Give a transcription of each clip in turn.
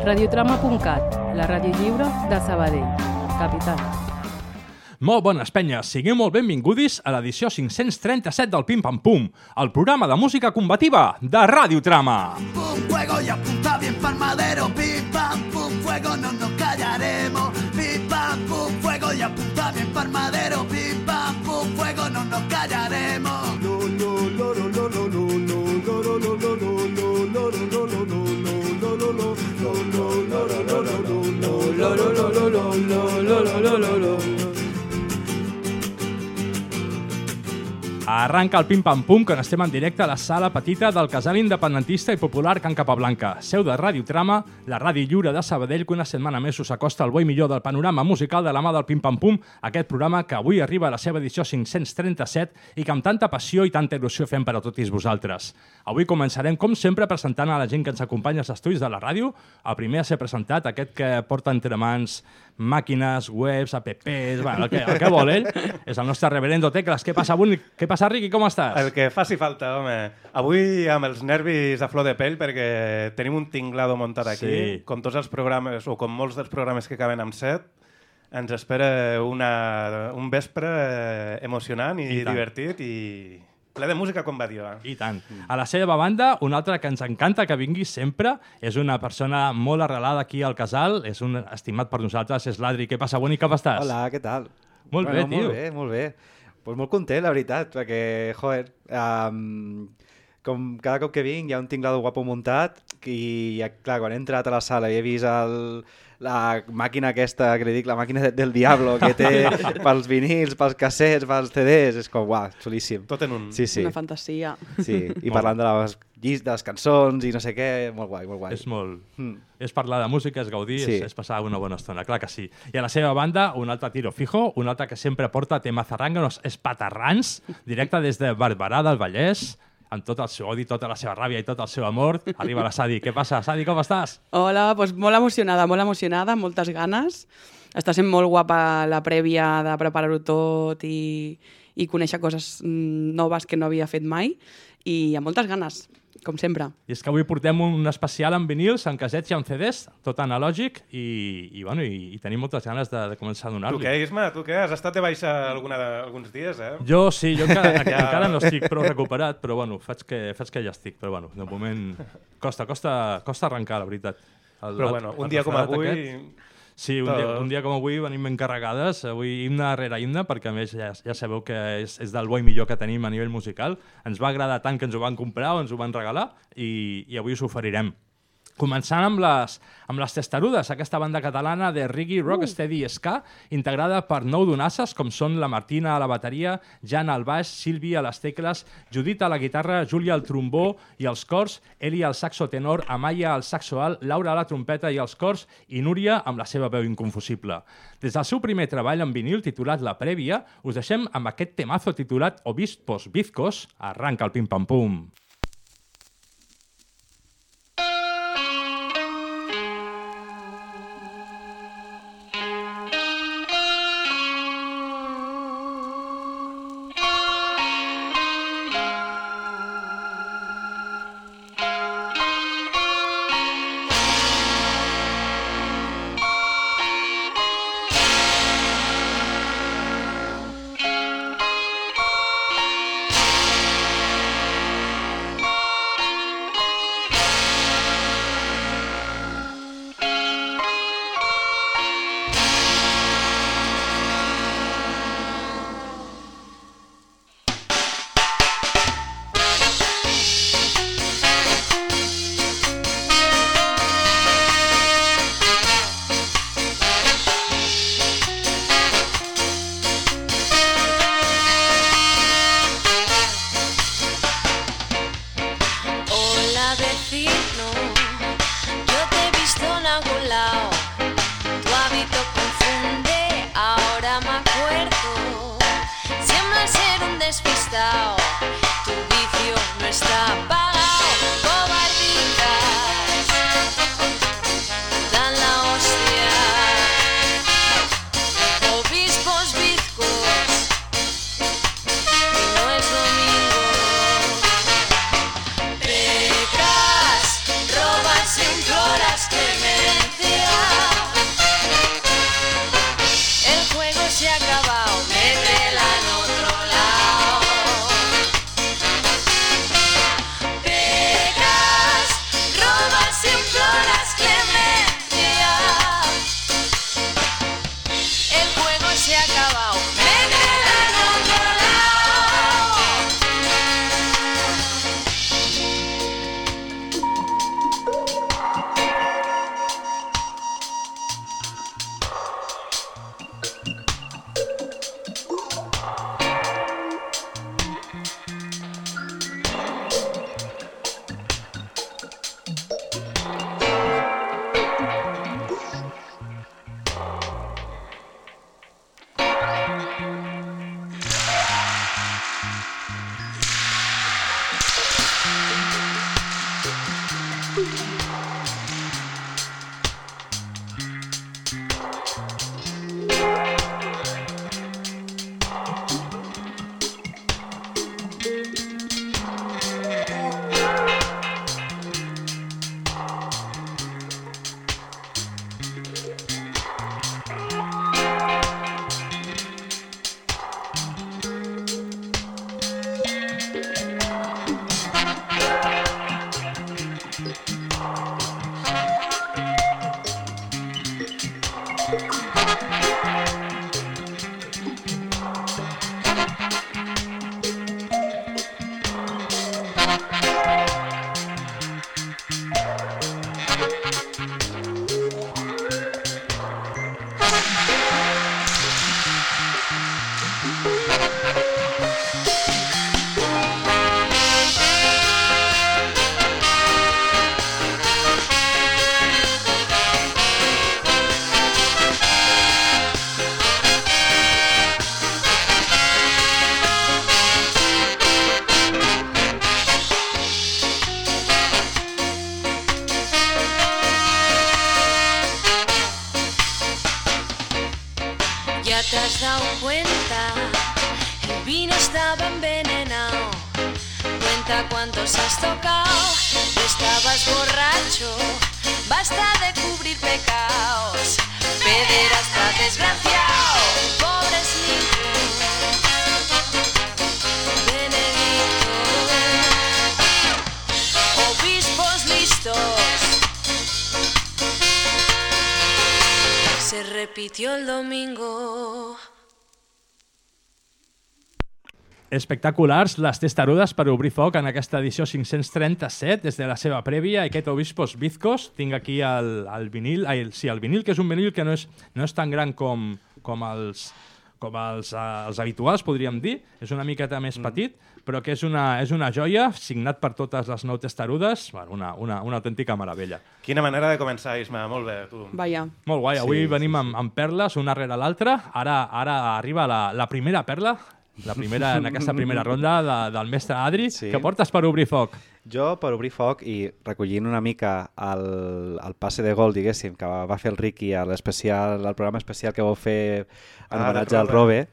Radiotrama.cat, la ràdio lliure de Sabadell, capital. Molt bones, penyes. Sigueu molt benvingudis a l'edició 537 del Pim Pam Pum, el programa de música combativa de Radiotrama. Pum, fuego y apunta bien pa'l madero. Pim, pam, pum, fuego, no nos callaremos. Pim, pam, pum, fuego y apunta bien pa'l madero. Pim, pam, pum, fuego, no nos callaremos. Lo, lo, lo, lo, lo, lo, lo, lo, lo, lo, lo, lo, lo, lo, Arranca el Pim Pam Pum quan estem en directe a la sala petita del casal independentista i popular Can Capablanca, seu de Radiotrama, la ràdio lliure de Sabadell, que una setmana més us acosta el bo i millor del panorama musical de la mà del Pim Pam Pum, aquest programa que avui arriba a la seva edició 537 i que amb tanta passió i tanta il·lusió fem per a tots vosaltres. Avui començarem, com sempre, presentant a la gent que ens acompanya als estudis de la ràdio. El primer a ser presentat, aquest que porta entre mans màquines, webs, apps, bueno, el que vol ell, és el nostre reverendo Tecles. Què passa, Riqui? Com estàs? El que faci falta, home. Avui amb els nervis a flor de pell perquè tenim un tinglado muntat aquí. Sí. Com tots els programes, o com molts dels programes que acaben amb 7, ens espera un vespre emocionant i divertit i ple de música, com va dir. I tant. A la seva banda, un altre que ens encanta que vingui sempre, és una persona molt arrelada aquí al casal, és un estimat per nosaltres, és l'Adri. Què passa, Boni? Com estàs? Hola, què tal? Molt bé, tio. Molt bé. Pues molt content, la veritat, perquè, joder, com cada cop que vinc hi ha un tinglado guapo muntat i, clar, quan he entrat a la sala i he vist la màquina aquesta, que li dic, la màquina del Diablo, que té pels vinils, pels cassets, pels CDs, és com, uau, xulíssim. Tot en un. Sí. Una fantasia. Sí, i parlant de les llistes, de les cançons i no sé què, molt guai, molt guai. És molt... És parlar de música, és gaudir, sí. és passar una bona estona, clar que sí. I a la seva banda, un altre tiro fijo, un altre que sempre porta tema zarranganos espaterrans, directe des de Barberà del Vallès, amb tot el seu odi, tota la seva ràbia i tot el seu amor. Arriba la Sadi. Què passa, Sadi, com estàs? Hola, doncs molt emocionada, moltes ganes. Està sent molt guapa la prèvia de preparar-ho tot i conèixer coses noves que no havia fet mai i amb moltes ganes, com sempre. I és que avui portem un especial en vinils, en cassets i en CDs, tot analògic, i tenim moltes ganes de començar a donar-li. Tu què, Isma? Tu què? Has estat de baixa alguns dies, eh? Jo sí, jo encara no estic prou recuperat, però bueno, faig que ja estic. Però bueno, de moment costa arrencar, la veritat. Però bueno, un dia com avui... Sí, un dia com avui venim ben carregades, avui himne rere himne, perquè a més ja sabeu que és del bo i millor que tenim a nivell musical. Ens va agradar tant que ens ho van comprar o ens ho van regalar i avui us oferirem. Començant amb les Testarudes, aquesta banda catalana de reggae, rock, steady i ska, integrada per 9 donasses, com són la Martina a la bateria, Jana al baix, Sílvia a les tecles, Judit a la guitarra, Júlia al trombó i els cors, Eli al saxo tenor, Amaya al saxo alt, Laura a la trompeta i els cors, i Núria amb la seva veu inconfusible. Des del seu primer treball en vinil, titulat La Prèvia, us deixem amb aquest temazo titulat Obispos Bizcos. Arranca el Pim Pam Pum. despistado, tu vicio no está pagado, cobarditas dan la hostia, obispos bizcos, y no es domingo, pecas, robas e imploras clemencia. te has dado cuenta, el vino estaba envenenado. Cuenta cuántos has tocado, estabas borracho. Basta de cubrir pecados, pederasta desgraciado, pobres niños. Benedicto, obispos listos. Se repitió el domingo. Espectaculars les testarudes per obrir foc en aquesta edició 537 des de la seva prèvia, aquest Obispos Bizcos. Tinc aquí el vinil, el vinil, que és un vinil que no és tan gran com els habituals, podríem dir. És una miqueta més petit, però que és una joia, signat per totes les 9 testarudes. Bueno, una autèntica meravella. Quina manera de començar, Isma. Molt bé, tu. Vaya. Molt guai. Avui venim amb perles, una rere l'altra. Ara arriba la primera perla, en aquesta primera ronda del mestre Adri. Sí. Què portes per obrir foc? Jo, per obrir foc i recollint una mica el passe de gol, diguéssim, que va fer el Ricky a el programa especial que vau fer en homenatge al Robe.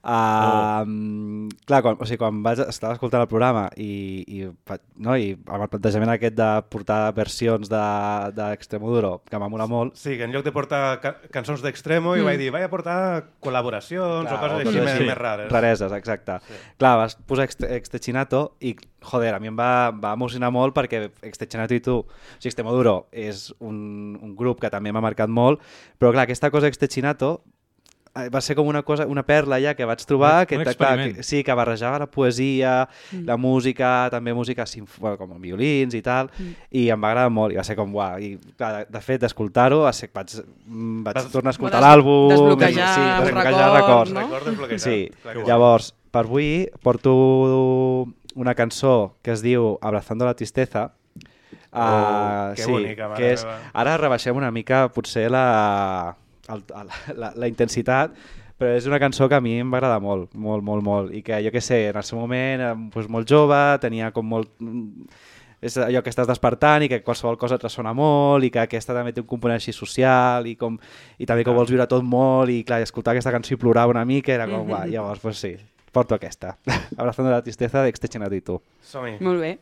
Clar, quan estava escoltant el programa i amb el plantejament aquest de portar versions d'Extremoduro, que m'ha molat molt. Sí, que en lloc de portar cançons d'Extremo, jo vaig dir, vaig a portar col·laboracions o coses així més rares. Rareses, exacte. Clar, vas posar Extechinato i, joder, a mi em va emocionar molt perquè Extechinato i tu, Extremoduro és un grup que també m'ha marcat molt, però clar, aquesta cosa Extechinato va ser com una perla ja que vaig trobar, que barrejava la poesia, la música, també música com amb violins i tal, i em va agradar molt, i va ser com uau, i clar, de fet d'escoltar-ho vaig tornar a escoltar l'àlbum, desbloquejar records, no? Sí. Llavors, per avui porto una cançó que es diu Abrazando la tristeza. Que bonica, que és, ara rebaixem una mica potser la intensitat, però és una cançó que a mi em va agradar molt, molt, molt, molt, i que jo què sé, en el seu moment molt jove, tenia com molt... És allò que estàs despertant i que qualsevol cosa et ressona molt i que aquesta també té un component així social i també que ho vols viure tot molt i clar, escoltar aquesta cançó i plorar una mica era com, llavors, pues sí, porto aquesta. Abrazando la tristeza d'Extechinato i tu. Som-hi. Molt bé.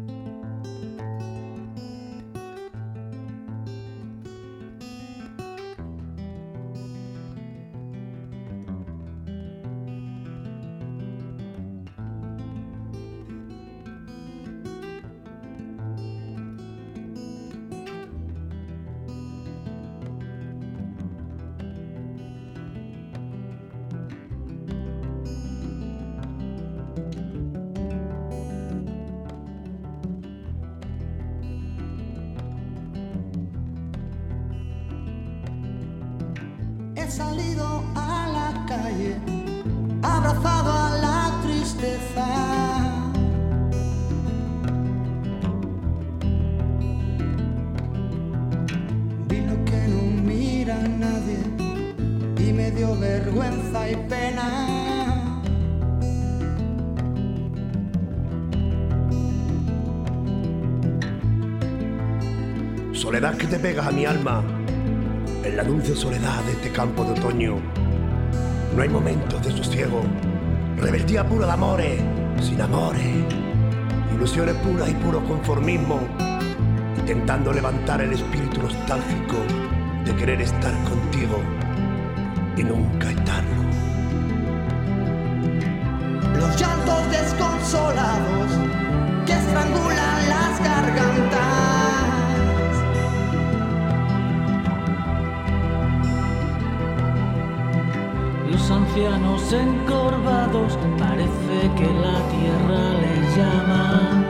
He salido a la calle, abrazado a la tristeza. Vi lo que no mira a nadie y me dio vergüenza y pena. Soledad que te pegas a mi alma en la dulce soledad de este campo de otoño. No hay momentos de sosiego, rebeldía pura de amores, sin amores, ilusiones puras y puro conformismo, intentando levantar el espíritu nostálgico de querer estar contigo y nunca estarlo. Los llantos desconsolados que estrangulan las gargantas. Los ancianos encorvados, parece que la tierra les llama.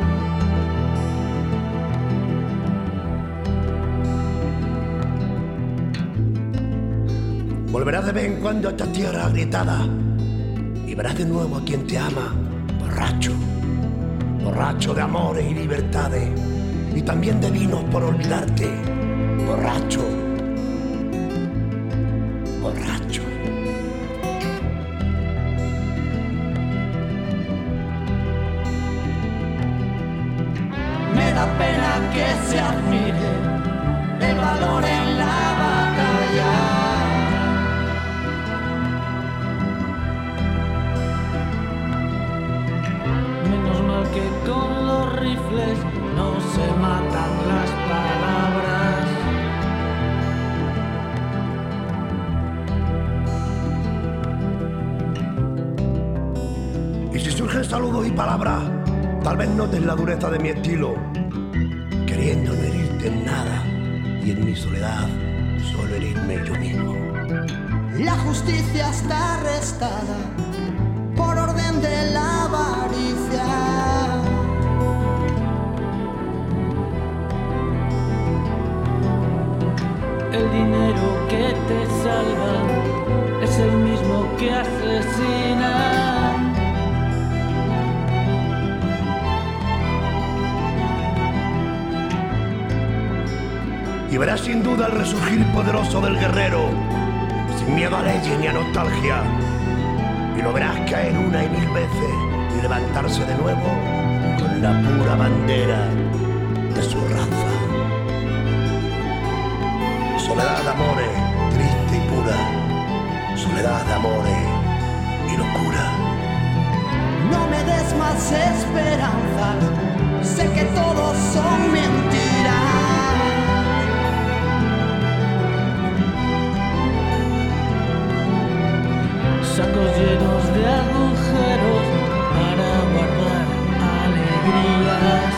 Volverás de vez en cuando a esta tierra agrietada y verás de nuevo a quien te ama, borracho, borracho de amores y libertades, y también de vinos por olvidarte, borracho, borracho. Me da pena que se admire el valor en la batalla. rifles no se matan las palabras. Y si surgen saludos y palabras, tal vez notes la dureza de mi estilo, queriendo no herirte en nada y en mi soledad solo herirme yo mismo. La justicia está arrestada por orden de la avaricia. El dinero que te salva es el mismo que asesina. Y verás sin duda el resurgir poderoso del guerrero, sin miedo a leyes ni a nostalgia. Y lo verás caer una y mil veces y levantarse de nuevo con la pura bandera de su raza. Soledad de amores, triste y pura, soledad de amores y locura. No me des más esperanzas, sé que todos son mentiras. Sacos llenos de agujeros para guardar alegrías.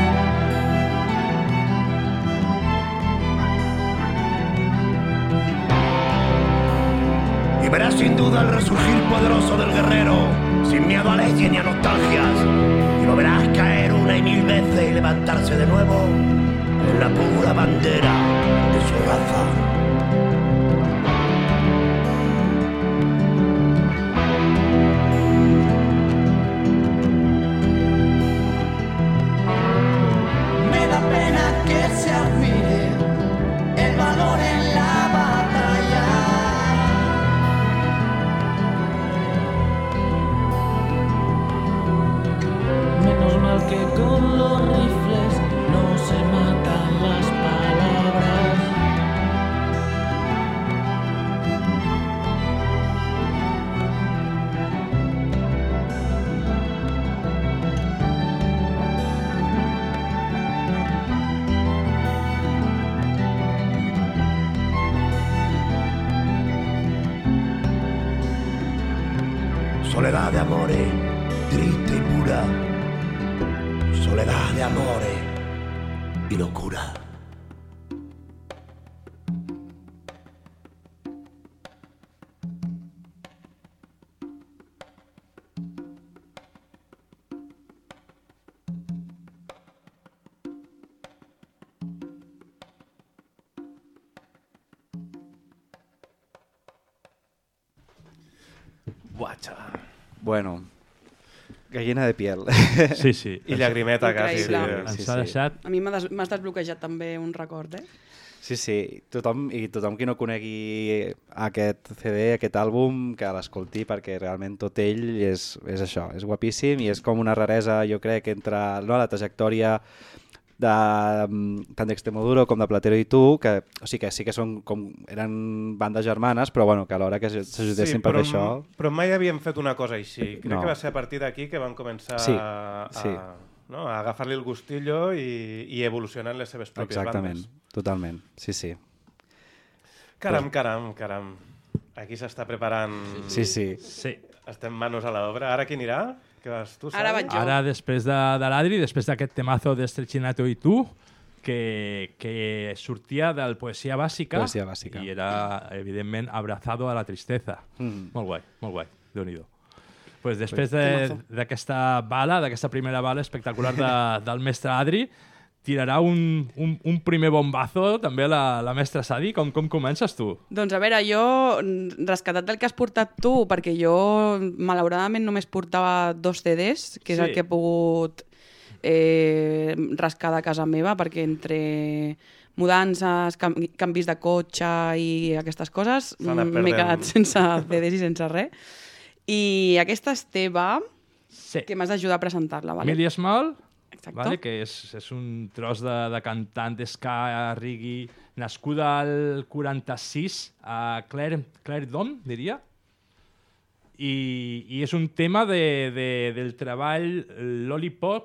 Y verás sin duda el resurgir poderoso del guerrero, sin miedo a leyes ni a nostalgias. Y lo verás caer una y mil veces y levantarse de nuevo con la pura bandera de su raza. Me da pena que se admire el valor en la batalla. Menos mal que con los rifles no se matan las palabras. Soledad de amores, triste y pura, soledad de amores y locura. Guacha. Bueno, gallina de piel. Sí, sí. I llagrimeta, quasi. Increïble. Ens ha deixat... A mi m'has desbloquejat també un record, eh? Sí, sí. Tothom qui no conegui aquest CD, aquest àlbum, que l'escolti, perquè realment tot ell és això, és guapíssim i és com una raresa, jo crec, entre la trajectòria tant d'Extremoduro com de Platero i tu, que sí que eren bandes germanes, però bueno, que alhora que s'ajudessin per fer això... Però mai havíem fet una cosa així. Crec No. que va ser a partir d'aquí que van començar Sí, a agafar-li el gustillo i evolucionar en les seves pròpies Exactament, bandes. totalment, sí, sí. Caram. Aquí s'està preparant... Sí. Sí. Estem manos a l'obra. Ara qui anirà? Que vas tu, Ara Sara? vaig jo. Ara, després de l'Adri, després d'aquest temazo d'Estrechinato i tu, que sortia del Poesia Bàsica, Poesia Bàsica. i era, evidentment, Abrazado a la tristeza. Molt guai, Déu-n'hi-do. Pues després d'aquesta bala, d'aquesta primera bala espectacular del mestre Adri, tirarà un primer bombazo també la mestra Sadi. Com comences tu? Doncs a veure, jo, rescatat del que has portat tu, perquè jo malauradament només portava 2 CDs, que és el que he pogut rascar de casa meva, perquè entre mudances, canvis de cotxe i aquestes coses m'he quedat sense CDs i sense res. I aquesta és teva, que m'has d'ajudar a presentar-la. Vale? Millie Small, Exacte. que és un tros de cantant d'ska reggae, nascuda al 46 a Claredom, diria. I és un tema del treball Lollipop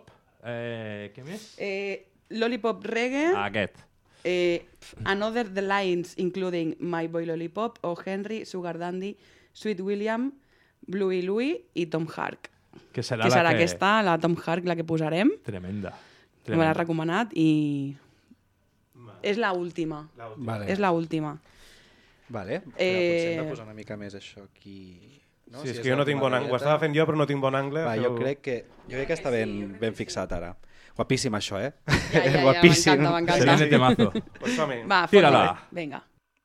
Què més? Lollipop Reggae. Aquest. Another the Lines, including My Boy Lollipop, O. Henry, Sugar Dandy, Sweet William, Bluey Louie i Tom Hark. Que serà aquesta, la Tom Hark, la que posarem. Tremenda. Me l'ha recomanat i... És l'última. Vale. És l'última. Vale, però potser hem de posar una mica més això aquí... No? Sí, és que jo no tinc bon angle. Ho estava fent jo, però no tinc bon angle. Va, jo crec que està ben fixat ara. Guapíssim, això, eh? Ja, Guapíssim. m'encanta. Serà un temazo. Pues som-hi. Va, tira-la. Vinga.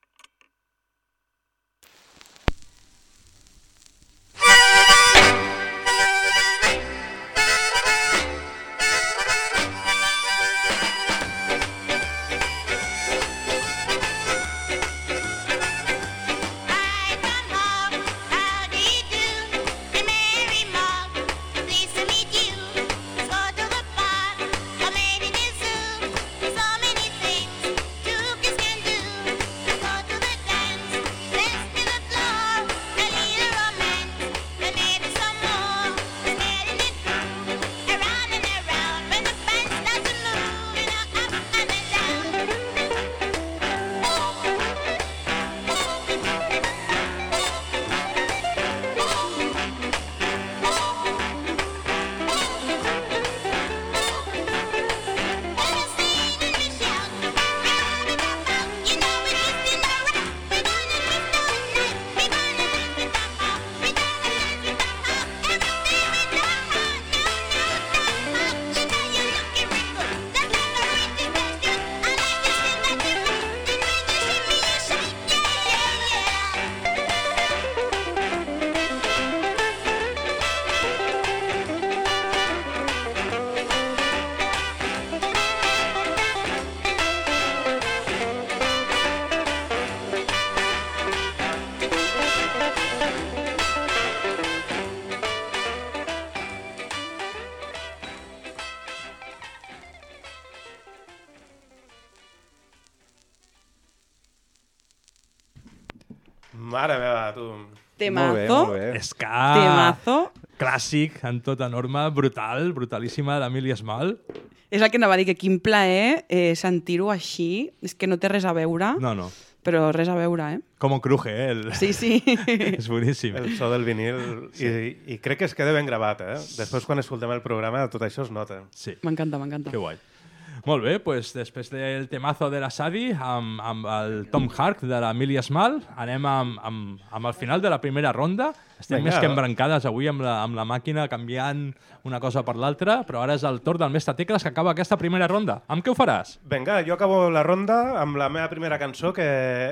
Mare meva, tu. Temazo. Molt bé. Ska. Temazo. Clàssic, en tota norma, brutal, brutalíssima, d'Emili Esmal. És el que anava a dir, que quin plaer sentir-ho així. És que no té res a veure, No. però res a veure, eh? Com cruje, Sí, sí. És boníssim. El so del vinil. Sí. I crec que es queda ben gravat, eh? Després, quan escoltem el programa, tot això es nota. Sí. M'encanta, m'encanta. Que guai. Molt bé, doncs després del temazo de la Sadi amb el Tom Hark de l'Emili Esmal, anem amb el final de la primera ronda. Estem més que embrancades avui amb la màquina canviant una cosa per l'altra, però ara és el torn del mestre Tecles que acaba aquesta primera ronda. Amb què ho faràs? Vinga, jo acabo la ronda amb la meva primera cançó, que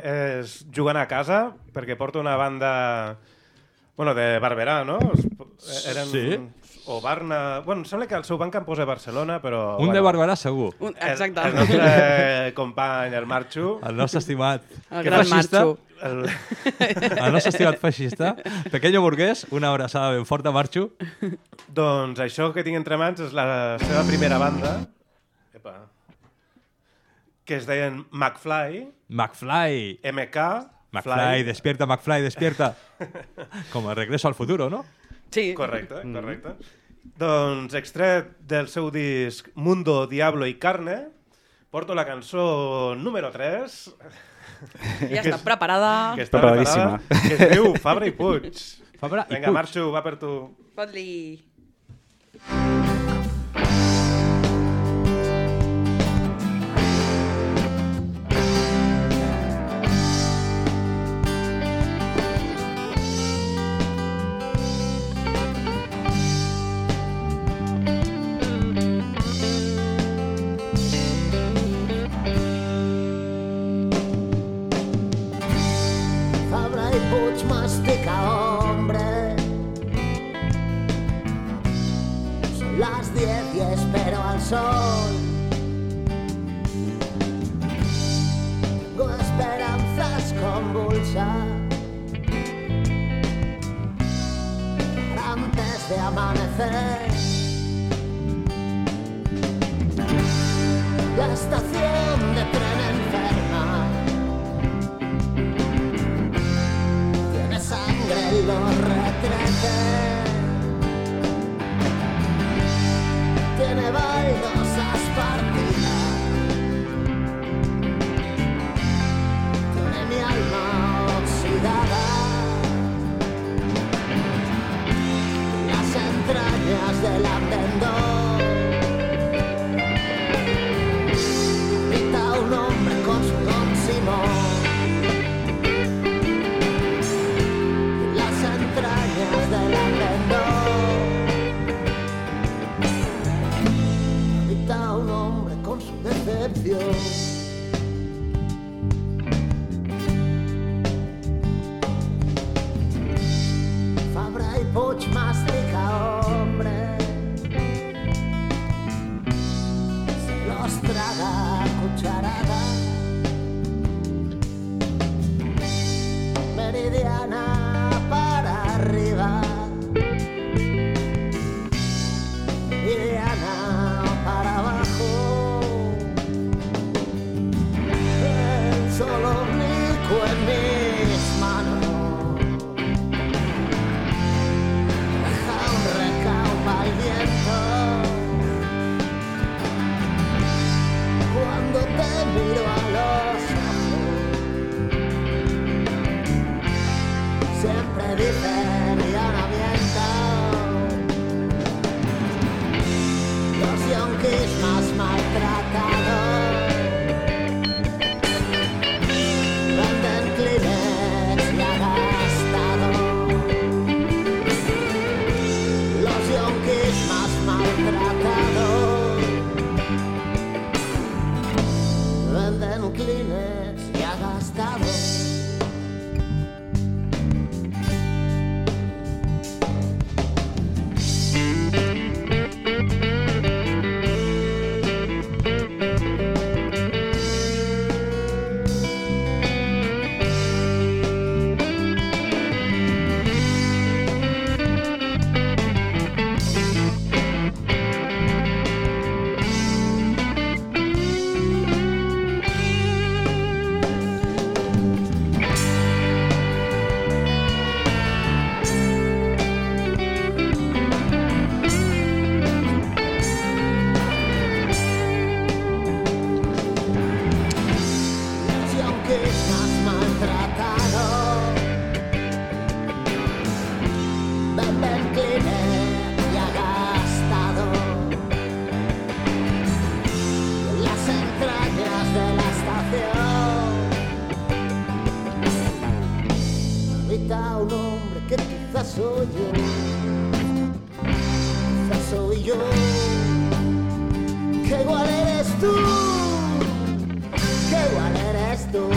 és Jugant a casa, perquè porto una banda de Barberà, no? Eren... Sí. O Barna... Bueno, em sembla que el seu banc em posa a Barcelona, però... Un de Barberà, segur. Exacte. El nostre company, el Marxo. El nostre estimat El gran Marxo. El nostre estimat feixista. Pequeño burguès, una abraçada ben forta, Marxo. Doncs això que tinc entre mans és la seva primera banda, que es deien McFly. McFly. MK. McFly, despierta, McFly, despierta. Com a Regreso al futuro, no? Sí. Correcte, correcte. Doncs extret del seu disc Mundo, Diablo y Carne, porto la cançó número 3. Ja està preparada. Que està preparadíssima. Que es diu Fabra i Puig. Fabra i Vinga, Puig. Marxo, va per tu. Fot-li. Fabra y Puig mastica hombre. Son las 10 y espero al sol. Tengo esperanzas convulsas para antes de amanecer. La estación de tren enferma tiene sangre en los retretes, tiene baile silencio. Fabra y Puig mastica, hombre, se los traga a cucharada. Meridiana para arriba, Meridiana para abajo. El sol oblicuo en mis manos deja un recaudo al viento. Cuando te miro a los ojos, siempre dicen ya no miento. Los yonkis más maltratados venden Kleenex ya gastados. Los yonkis más maltratados venden Kleenex ya gastados. Un hombre que quizás soy yo, quizás soy yo, que igual eres tú, que igual eres tú.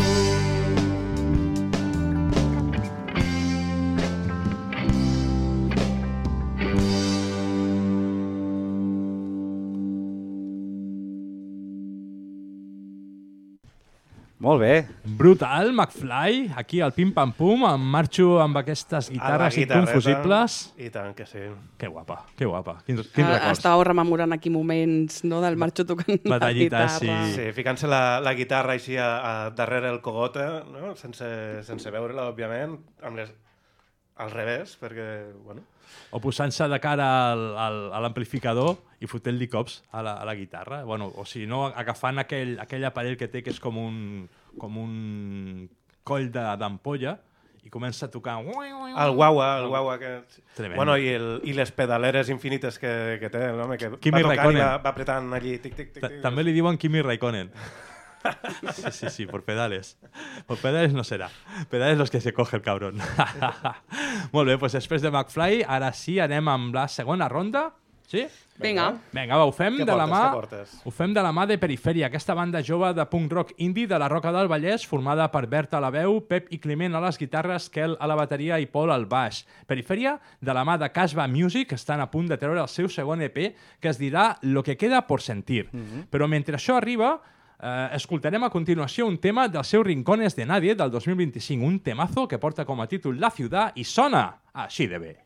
Molt bé. Brutal, McFly, aquí al Pim Pam Pum, em marxo amb aquestes guitarres inconfusibles. I tant que sí. Que guapa, que guapa. Quins records. Estàveu rememorant aquí moments, no?, del marxo tocant la guitarra. Sí. Sí, ficant-se la guitarra així a darrere el cogote, no? sense veure-la, òbviament, al revés, perquè, bueno... O posant-se de cara a l'amplificador i fotent-li cops a la guitarra. Bueno, o si no, agafant aquell aparell que té, que és com un coll d'ampolla, i comença a tocar... El guaua. Que... Tremendo. Bueno, i les pedaleres infinites que té, l'home, que Kimi va tocant Raikkonen. i va apretant allí, tic. També li diuen Kimi Raikkonen. Sí, por pedales. Por pedales no serà. Pedales los que se coge el cabrón. Molt bé, doncs després de McFly, ara sí, anem amb la segona ronda. Sí? Vinga, va, ho fem Què de la mà. portes? Ho fem de la mà de Perifèria, aquesta banda jove de punk rock indie de la Roca del Vallès, formada per Berta a la veu, Pep i Climent a les guitarres, Kel a la bateria i Pol al baix. Perifèria, de la mà de Casbah Music, estan a punt de treure el seu segon EP, que es dirà Lo que queda por sentir. Però mentre això arriba, escoltarem a continuació un tema del seu Rincones de Nadie del 2025, un temazo que porta com a títol La Ciudad i sona així de bé.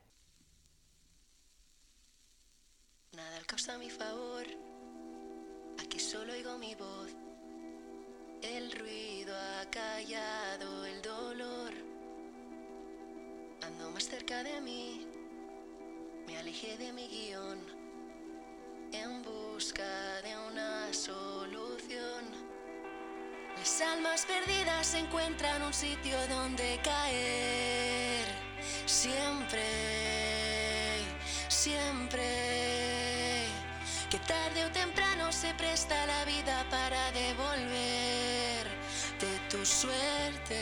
Nada al causa a mi favor, aquí solo oigo mi voz. El ruido ha callado el dolor. Ando más cerca de mí, me alejé de mi guión, en busca de una solución. Las almas perdidas encuentran un sitio donde caer. Siempre, que tarde o temprano se presta la vida para devolverte tu suerte.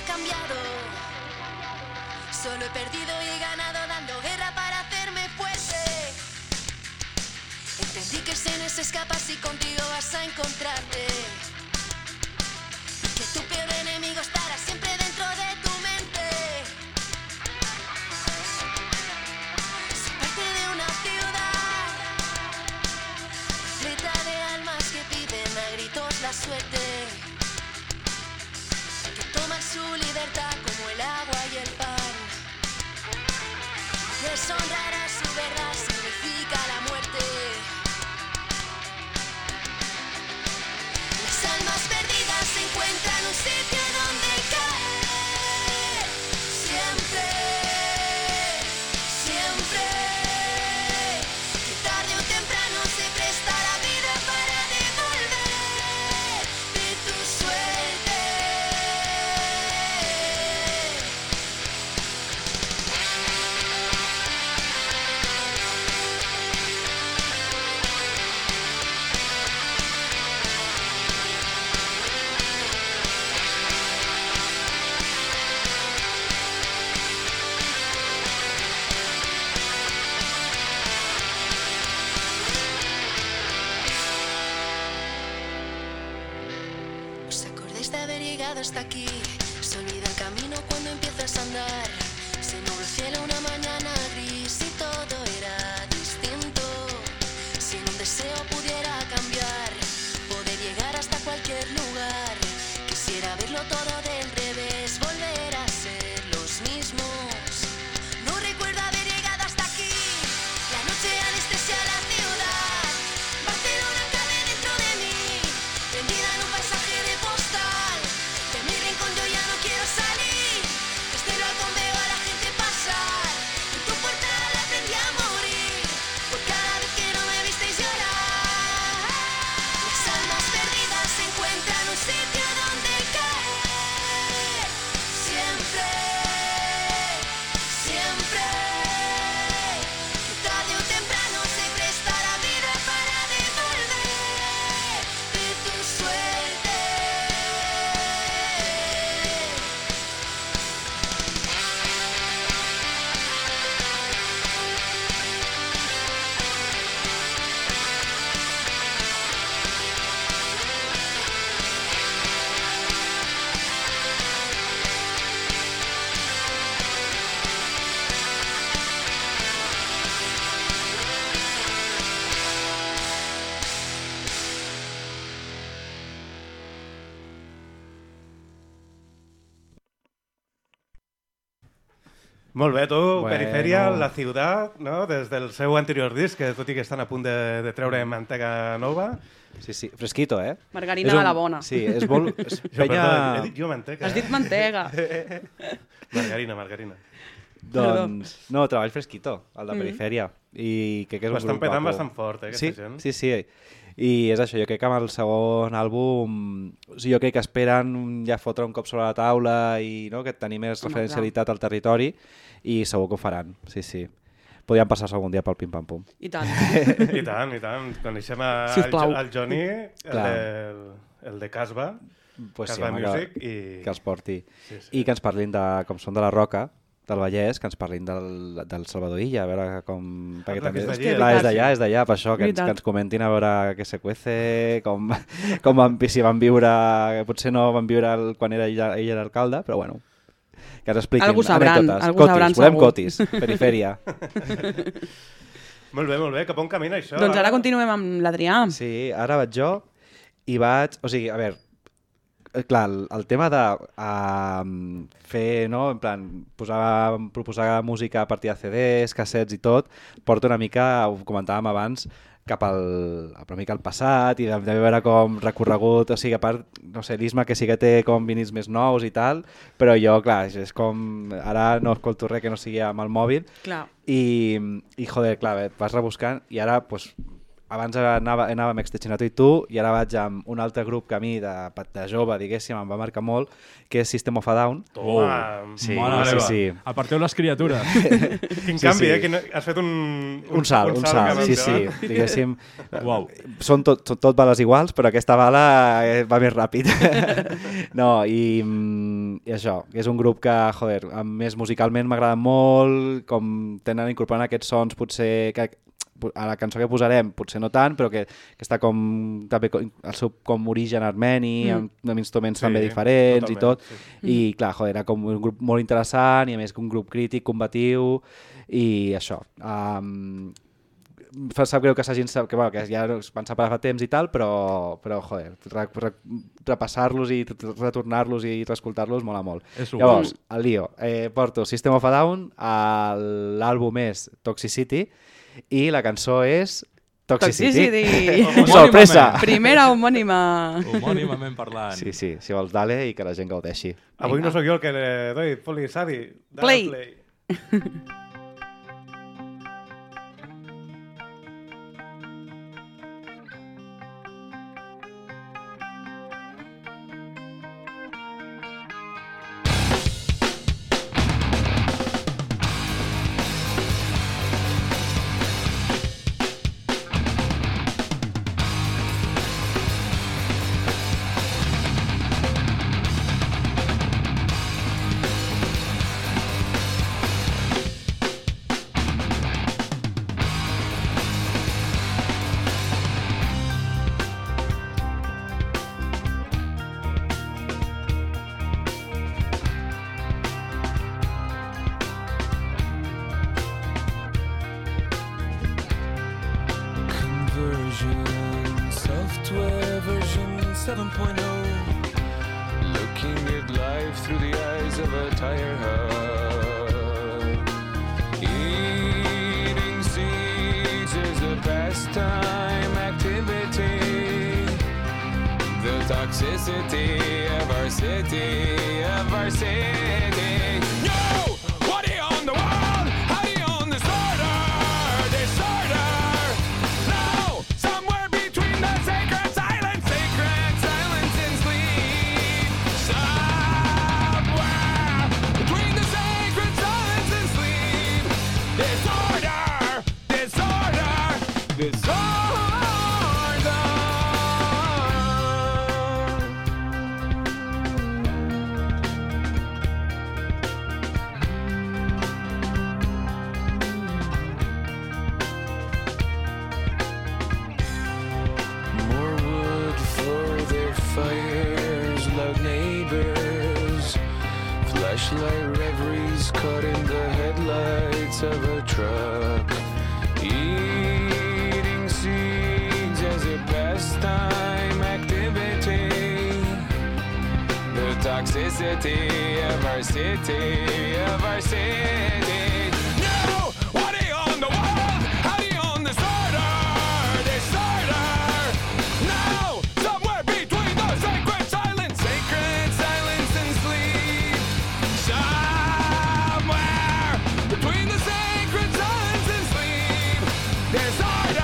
cambiado. Solo he perdido y ganado dando guerra para hacerme fuerte. Entendí que si no se escapa si contigo vas a encontrarte. Y que tu peor enemigo estará siempre dentro de tu mente. Soy parte de una ciudad repleta de almas que piden a gritos la suerte. Que toman su libertad como el agua y el pan. Deshonrar a su verdad significa la muerte. Las almas perdidas encuentran un sitio donde caer. Siempre, siempre. Que tarde o temprano se presta la vida para devolver de tu suerte. ¿Os acordáis de haber llegado hasta aquí? Se olvida el camino cuando empiezas a andar. Se nubló el cielo una mañana gris y todo era distinto. Si en un deseo pudiera cambiar, poder llegar hasta cualquier lugar. Quisiera verlo todo del revés, volver a ser los mismos. No recuerdo haber llegado hasta aquí. La noche anestesia la ciudad. Barcelona cabe dentro de mí, prendida en un paisaje de postal. De mi rincón yo ya no quiero salir. Desde el balcón veo a la gente pasar. En tu portal aprendí a morir por cada vez que no me visteis llorar. Las almas perdidas encuentran un sitio donde caer. Siempre, siempre. Que tarde o temprano se presta la vida para devolver de tu suerte. Molt bé, tu, Bueno. Periferia, La Ciutat, no? Des del seu anterior disc, que tot i que estan a punt de treure mantega nova. Sí, sí, fresquito, eh? Margarina És de la bona. Sí, és molt... És Jo, perdó, penya... he dit jo mantega. Has dit mantega. Margarina. Doncs, no, treball fresquito, el de Perifèria. I crec que és un L'estan grup petant guapo. bastant fort, aquesta Sí, gent. sí, sí. I és això, jo crec que amb el segon àlbum, o sigui, jo crec que esperen ja fotre un cop sobre la taula i no, que tenir més Home, referencialitat al territori i segur que ho faran, sí, sí. Podríem passar-se algun dia pel pim-pam-pum. I tant. I tant, i tant. Coneixem Sisplau. el Johnny, Clar. el de Casbah, Pues sí, Casbah home, Music, que els porti. Sí, sí. I que ens parlin de, com són de la Roca, del Vallès, que ens parlin del Salvador Illa, a veure com... Perquè clar, també, que és d'allí. clar, és d'allà, per això, que ens comentin a veure què se cuece, si van viure... Potser no van viure quan ell era alcalde, però bueno, que ens expliquin Algú sabran, anècdotes. algú Cotis, sabran volem segur. cotis, Perifèria. Molt bé, cap on camina això? Doncs ara continuem amb l'Adrià. Sí, ara vaig jo i vaig... O sigui, a veure, clar, el tema de fer, no, en plan, proposar música a partir de CDs, cassets i tot, porta una mica, ho comentàvem abans, cap una mica al passat i de veure com recorregut, o sigui, a part, no sé, l'Isma que sí que té com vinils més nous i tal, però jo, clar, és com, ara no escolto res que no sigui amb el mòbil Clar. i joder, clar, vas rebuscant i ara, pues, abans anava amb Exterminato i tu, i ara vaig amb un altre grup que a mi de jove, diguéssim, em va marcar molt, que és System of a Down. Sí, sí. Aparteu les criatures. Quin canvi, que has fet un salt. Sí, diguéssim. Són tot bales iguals, però aquesta bala va més ràpid. No, i això, és un grup que, joder, més musicalment m'agrada molt, com tenen incorporant aquests sons, potser que a la cançó que posarem potser no tant, però que està com també el seu com origen armeni, amb instruments també diferents totalment, i tot. I clar, joder, era com un grup molt interessant i a més un grup crític, combatiu i això. Sap greu que s'hagin... que ja es van separar fa temps i tal, però joder, repassar-los i retornar-los i reescoltar-los mola molt. Llavors, el lío. Porto System of a Down, l'àlbum és Toxicity, i la cançó és Toxicity. Sorpresa! Primera homònima. Homònimament parlant. Sí, si vols, dale, i que la gent gaudeixi. Avui no sóc jo el que le doy poli, Sadi. Play. Software version 7.0, looking at life through the eyes of a tire hub. Eating seeds is a pastime activity. The toxicity of our city, No! What do you own the world? How do you own this order? No! Somewhere between the sacred silence and sleep. Somewhere between the sacred silence and sleep. Disorder! More wood for their fires, loud neighbors, flashlight reveries caught in the headlights of a truck. Eating seeds as a pastime activity. The toxicity of our city, No! What do you own the world? How do you own this order? No! Somewhere between the sacred silence and sleep. Somewhere between the sacred silence and sleep. Disorder!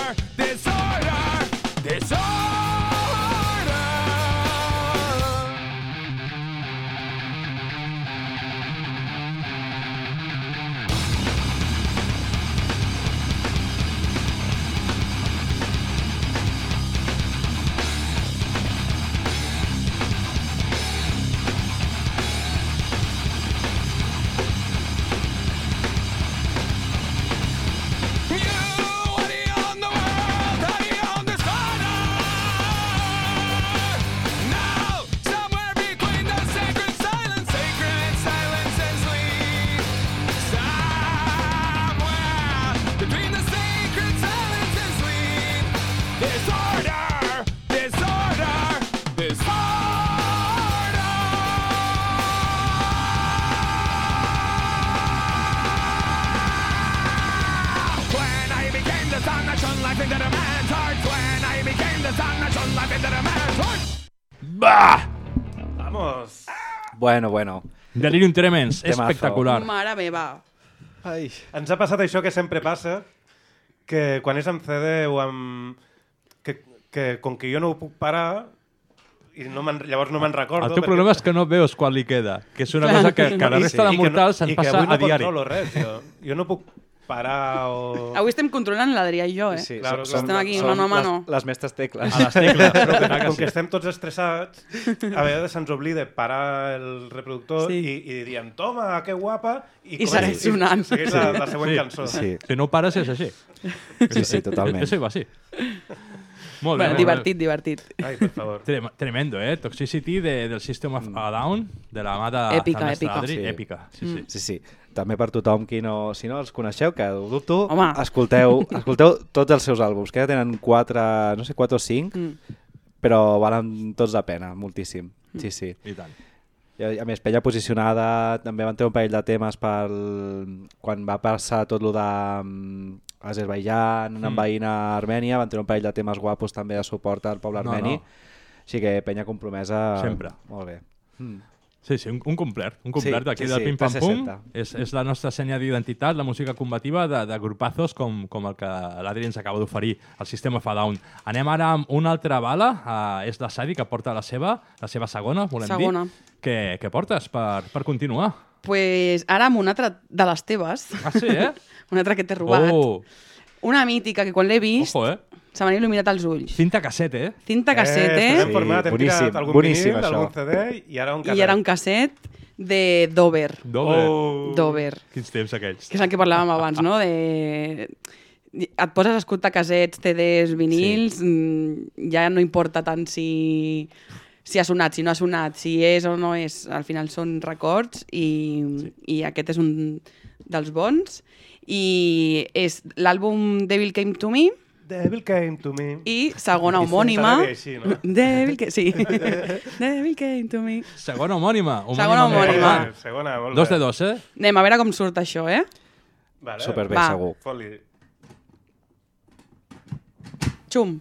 Bah! Vamos! Bueno. Delirium Tremens, Temazo. espectacular. Mare meva. Ai. Ens ha passat això que sempre passa, que quan és amb CD o amb... que com que jo no ho puc parar i llavors no me'n recordo... El teu problema és que no veus quan li queda, que és una cosa que la resta de mortals se'n passa a diari. I que avui no controlo res, jo no puc parar o... Avui estem controlant l'Adrià i jo, eh? Sí, claro, estem aquí, mano a mano. Les mestres tecles. A les tecles. Però com que estem tots estressats, a vegades se'ns oblida parar el reproductor i diem, toma, que guapa, I segueix sonant. I segueix la següent cançó. Sí. Si no ho pares és així. Sí, totalment. Eso iba así. Molt bé. Bueno, divertit. Ai, per favor. Tremendo, eh? Toxicity del System of a Down, de la mà de Èpica. Adri. Sí. Èpica, sí. Sí. També per tothom qui no... Si no els coneixeu, que ho dubto, home, escolteu tots els seus àlbums, que ja tenen 4 o 5, però valen tots la pena, moltíssim. Sí. I tant. I a més, penya posicionada, també van tenir un parell de temes quan va passar tot el de Azerbaidjan, envaint a Armènia, van tenir un parell de temes guapos també de suport al poble armeni. Així que penya compromesa... Sempre. Molt bé. Sí, un complet d'aquí del Pim Pam Pum. És la nostra senya d'identitat, la música combativa de grupazos com el que l'Adri ens acaba d'oferir, el System of a Down. Anem ara amb una altra bala, és la Sadi, que porta la seva segona, volem dir. Què portes per continuar? Pues ara amb una altra de les teves. Ah, sí, eh? Una altra que t'he robat. Una mítica que quan l'he vist se m'han il·luminat els ulls. Cinta casset, eh? Cinta casset, eh? Hem format, hem tirat algun vinil, algun CD i ara un casset. I ara un casset de Dover. Dover. Quins temps aquells. Que és el que parlàvem abans, no? Et poses a escoltar cassets, CDs, vinils, ja no importa tant si ha sonat, si no ha sonat, si és o no és. Al final són records i aquest és un dels bons. I és l'àlbum Devil Came to Me. Devil Came to Me. I segona homònima. Així, no? Devil Came to Me. Segona homònima. Segona homònima. Segona, molt bé. 2 de 2, eh? Anem a veure com surt això, eh? Vale. Superbé, segur. Fot-li. Xum.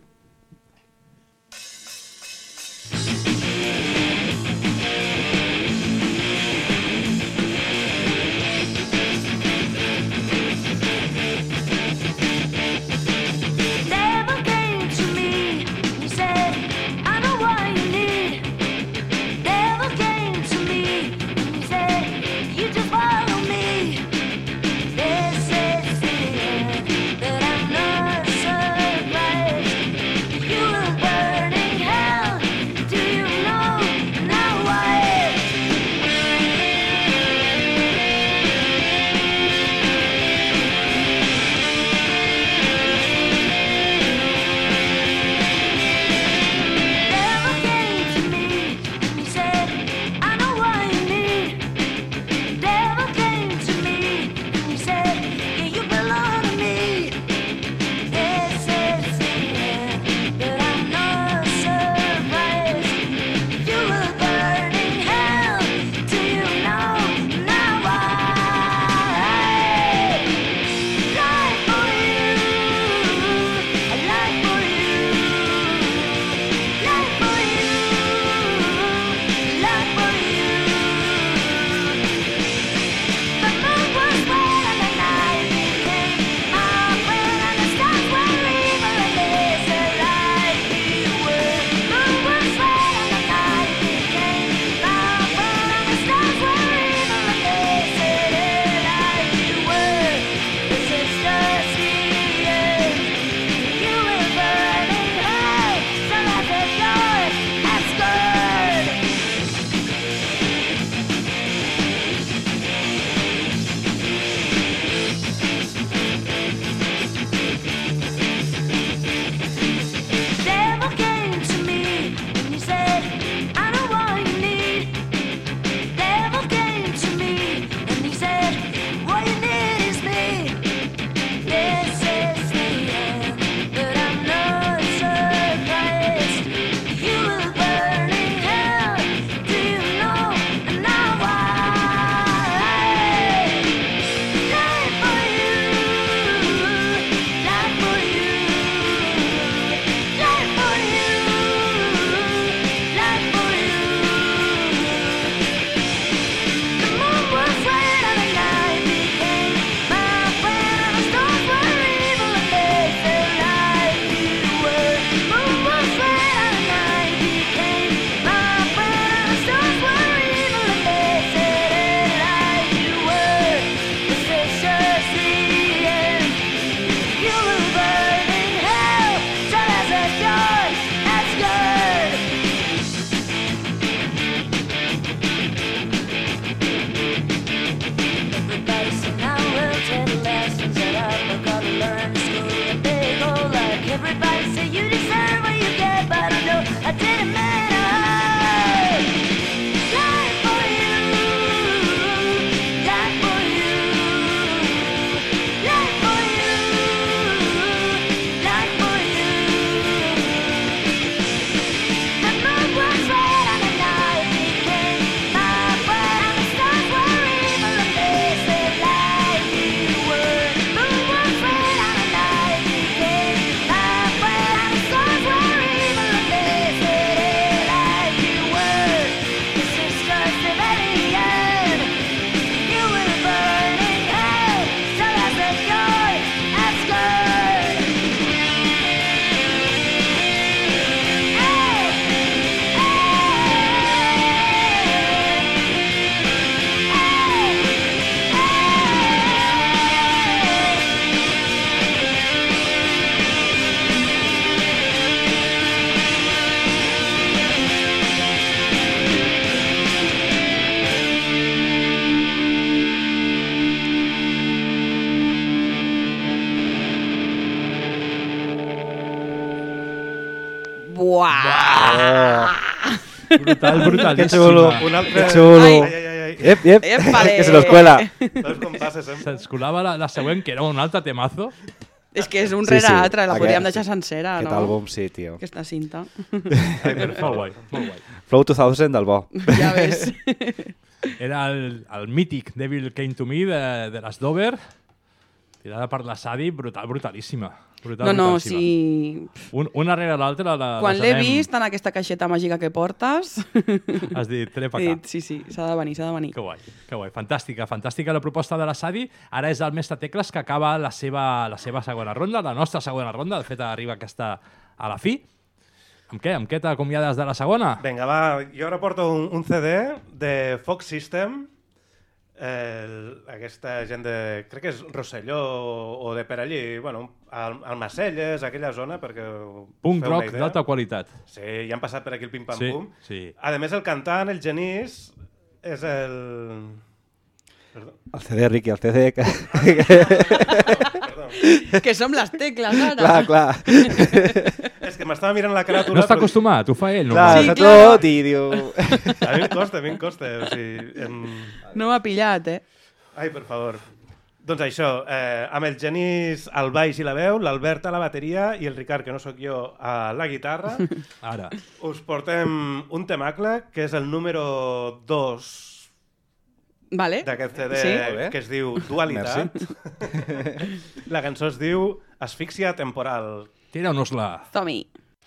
Buah! Brutal, brutalíssima. Que xulo. Un altre... Que xulo. Ai. Ep. Épale. Que se los cuela. Veus com passa sempre? Se'ns colava la següent, que era un altre temazo. És que és un Sí, rere sí. altre, la podríem Aquest- deixar sencera, Aquest no? àlbum, sí, tio. Aquesta cinta. Molt guai, molt guai. Flow 2000 del bo. Ja ves. Era el mític Devil Came to Me de les Dover, tirada per la Sadi, brutalíssima. No, sí. Una rere l'altra Quan l'he vist en aquesta caixeta màgica que portes... Has dit, trepa he cap. dit, sí, s'ha de venir. Que guai. Fantàstica la proposta de la Sadi. Ara és el Mestre Tecles que acaba la seva segona ronda, la nostra segona ronda. De fet, arriba aquesta a la fi. Amb què t'acomiades de la segona? Vinga, va, jo ara porto un CD de Fox System, aquesta gent de... crec que és Rosselló o de per allí, bueno, al Macelles, aquella zona, perquè Punk feu una rock idea. d'alta qualitat. Sí, ja han passat per aquí el Pim Pam Sí, Pum. sí. A més, el cantant, el Genís, és el... Perdó. El CD, Riqui, el CD... Perdó. Que som les tecles, ara. clar. És que m'estava mirant la caràtula... No està acostumat, ho fa ell. Clar, Sí, fa clar. tot i diu... A mi em costa. O sigui, No m'ha pillat, Ai, per favor. Doncs això, amb el Genís al baix i la veu, l'Albert a la bateria i el Ricard, que no sóc jo, a la guitarra, Ara. us portem un temacle que és el número 2 Vale. d'aquest CD Sí. que es diu Dualitat. La cançó es diu Asfíxia temporal. Tira-nos-la. Som-hi.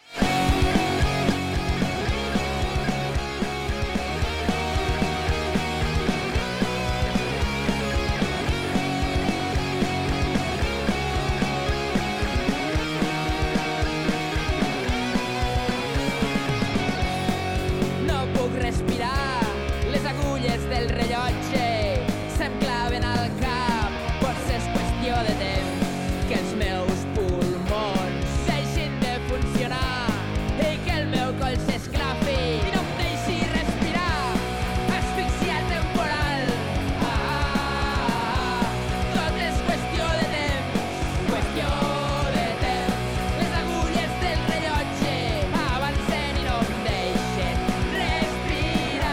No puc respirar, les agulles del rellotge se'm claven al cap, potser és qüestió de temps que els meus pulmons deixin de funcionar i que el meu coll s'esclafi i no em deixi respirar. Asfíxia temporal. Tot és qüestió de temps, qüestió de temps. Les agulles del rellotge avancen i no em deixen respirar.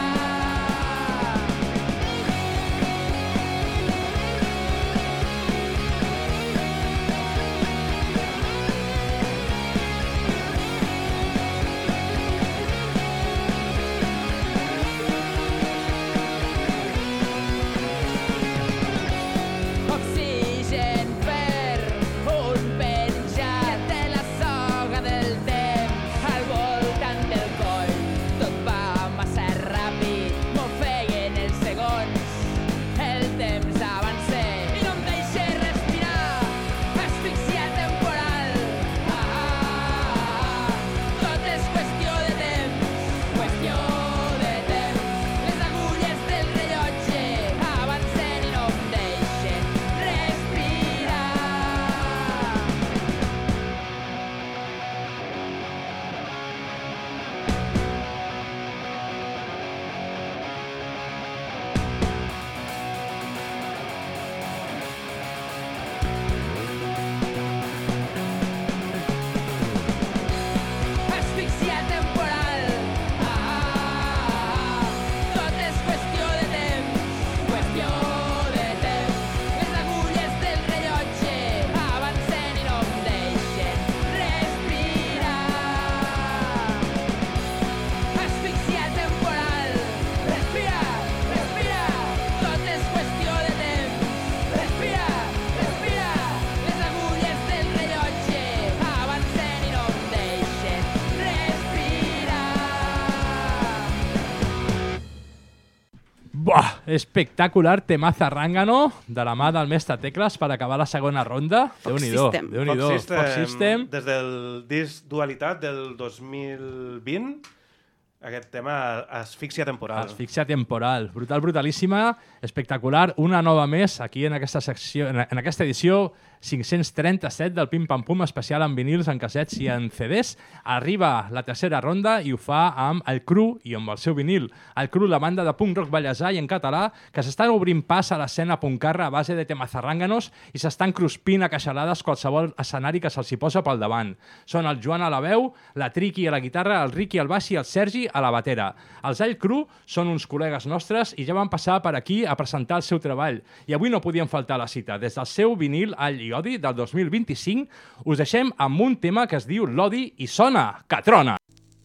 Oxigen per un penjat de la soga del temps al voltant del coll. Tot va massa ràpid, m'ofeguen els segons, el temps avança i no em deixa respirar. Asfíxia temporal. Tot és qüestió de temps, qüestió de temps. Les agulles del rellotge avancen i no em deixen respirar. Asfíxia temporal. Tot és qüestió de temps, qüestió de temps. Les agulles del rellotge avancen i no em deixen respirar. Asfíxia temporal. Respira, respira. Tot és qüestió de temps. Respira, respira. Les agulles del rellotge avancen i no em deixen respirar. Buah, espectacular, temaza Rángano, de la mà del Mestre Tecles per acabar la segona ronda. Déu-n'hi-do, System. Déu-n'hi-do. Fox System. Des del disc Dualitat del 2020, aquest tema Asfíxia temporal. Asfíxia temporal. Brutal, brutalíssima, espectacular. Una nova més aquí en aquesta secció, en aquesta edició 537 del Pim Pam Pum, especial en vinils, en cassets i en CDs. Arriba la tercera ronda i ho fa amb El Cru i amb el seu vinil. El Cru, la banda de punk rock ballesà i en català, que s'estan obrint pas a l'escena puncarra a base de temazarránganos i s'estan cruspint a queixalades qualsevol escenari que se'ls hi posa pel davant. Són el Joan a la veu, la Triqui a la guitarra, el Riqui al baix i el Sergi a la batera. Els El Cru són uns col·legues nostres i ja van passar per aquí a presentar el seu treball. I avui no podien faltar a la cita. Des del seu vinil All i Odi del 2025 us deixem amb un tema que es diu L'Odi i sona que trona.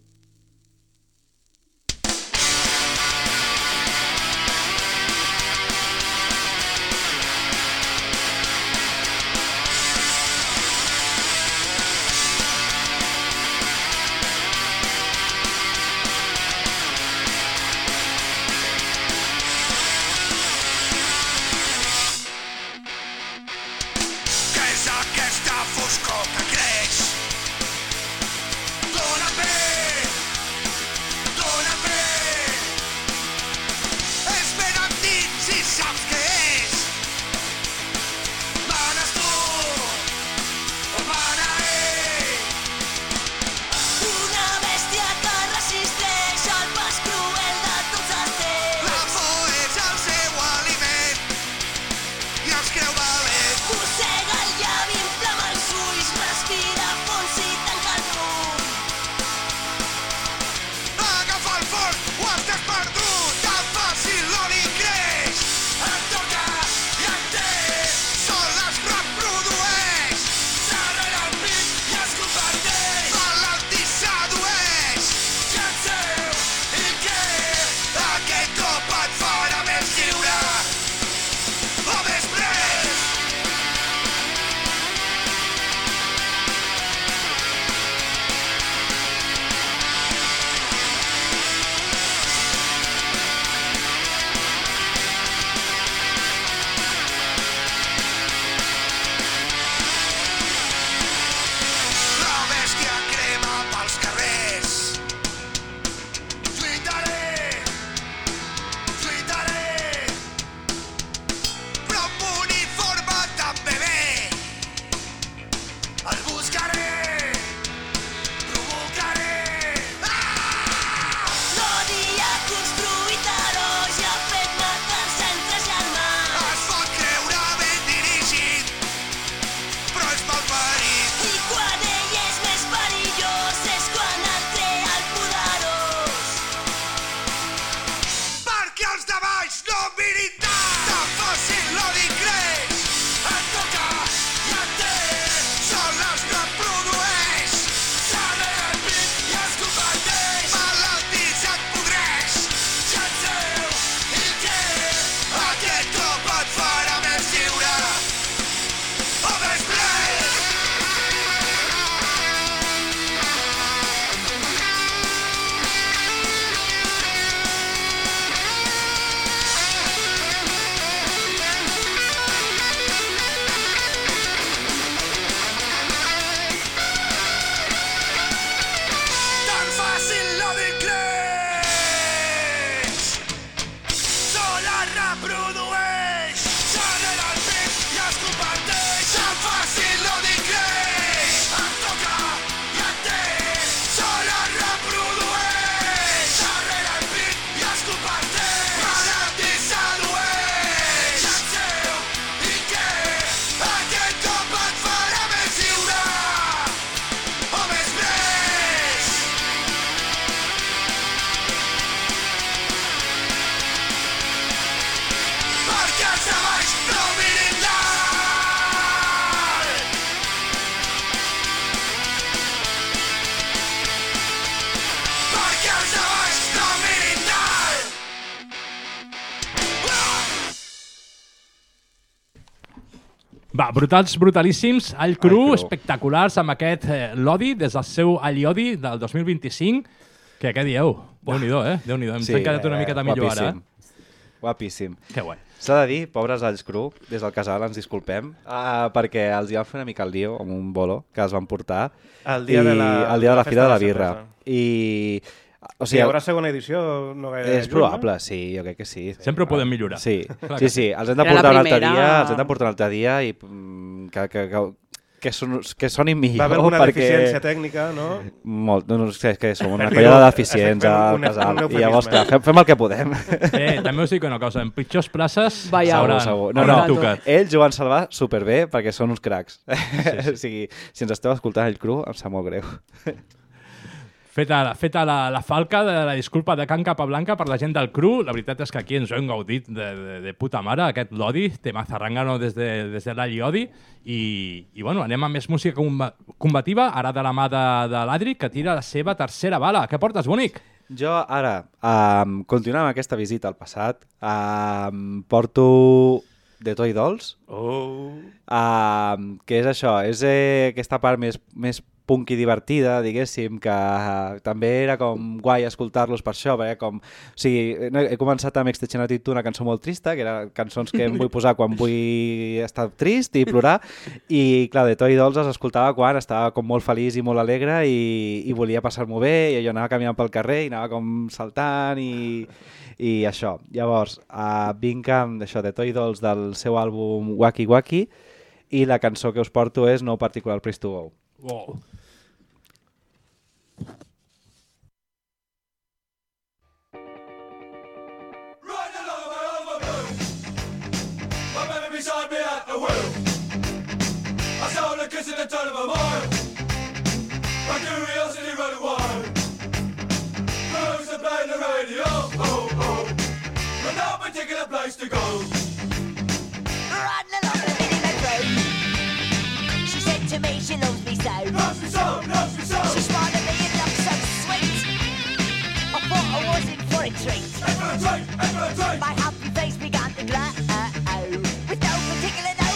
Què és aquesta foscor que creix? Va, brutals, brutalíssims, All Cru, espectaculars amb aquest L'Odi, des del seu All-Odi del 2025, que què dieu? Déu-n'hi-do, Déu-n'hi-do, hem quedat una miqueta millor ara. Guapíssim. Que guai. S'ha de dir, pobres Alls Cru, des del casal ens disculpem, perquè els hi van fer una mica el lío amb un bolo que els van portar el dia de la Fira de la Birra. I... O sigui, hi haurà segona edició? No gaire és probable, sí, jo crec que sí. Sempre ho podem millorar. Sí, sí, els hem de portar un altre dia, i que sonin millor. Va haver alguna perquè... deficiència tècnica, no? Molt, no sé, és que som una colla de deficients al casal. I llavors, clar, fem el que podem. També us dic una cosa, en pitjors places Segur. No, ells ho van salvar superbé perquè són uns cracs. O sigui, si ens esteu escoltant el cru, em sap molt greu. Feta la falca de la disculpa de Can Capablanca per la gent del cru, la veritat és que aquí ens ho hem gaudit de puta mare, aquest l'odi, tema zarrangano des de l'Ali Odi, i bueno, anem a més música combativa, ara de la mà de l'Adri, que tira la seva tercera bala. Què portes, bonic? Jo ara, continuant amb aquesta visita al passat, porto de Toy Dolls, que és això, és aquesta part més punky divertida, diguéssim, que també era com guai escoltar-los per això, perquè com... O sigui, he començat amb Exteccionatit, una cançó molt trista, que eren cançons que em vull posar quan vull estar trist i plorar, i clar, de Toy Dolls els escoltava quan estava com molt feliç i molt alegre i volia passar-m'ho bé, i jo anava caminant pel carrer i anava com saltant i això. Llavors, vinc amb això de Toy Dolls del seu àlbum Wacky Wacky, i la cançó que us porto és No Particular Place to Go. Wow. Beside me at the wheel, I saw the kiss in the turn of a mile. My curiosity ran wild. Close and play the radio, but no particular place to go. Riding along the middle of the road, she said to me she loves me so. Loves me so, loves me so. She smiled at me and looked so sweet. I thought I was in for a treat. In for a treat, in for a treat. My happy face began to glow. With no particular place.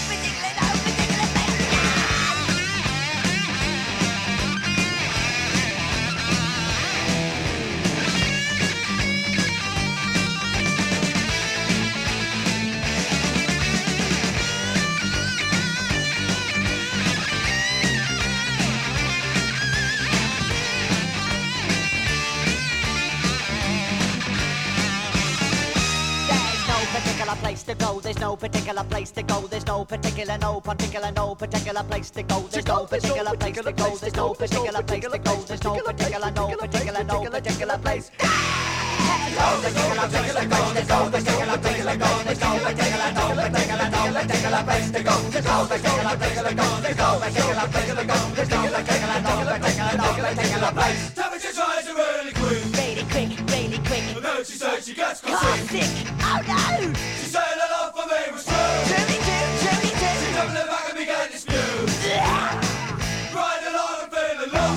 Place to go, there's no particular place to go, there's no particular place to go, there's no particular place to go, there's no particular place to go, there's no particular place. No particular place to go, there's no particular place to go, there's no particular place to go, there's no particular place to go, there's no particular place to go, there's no particular place. Temperature's rising really quick. And then she said she gets sick. Oh no! She said her love for me was true. Truly do. She jumped in the back and began to spew. Riding along and feeling low.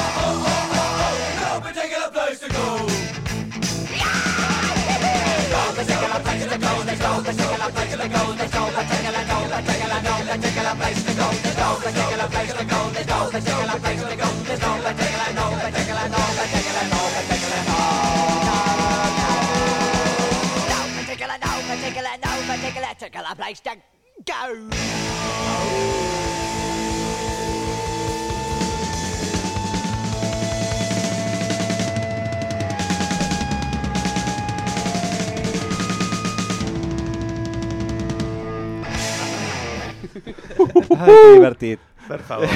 No particular place to go. No particular place to go. There's no particular place to go. There's no particular place to go. There's no particular place to go. There's no particular place to go. There's no particular. Particular place to go. Que divertit. Per favor.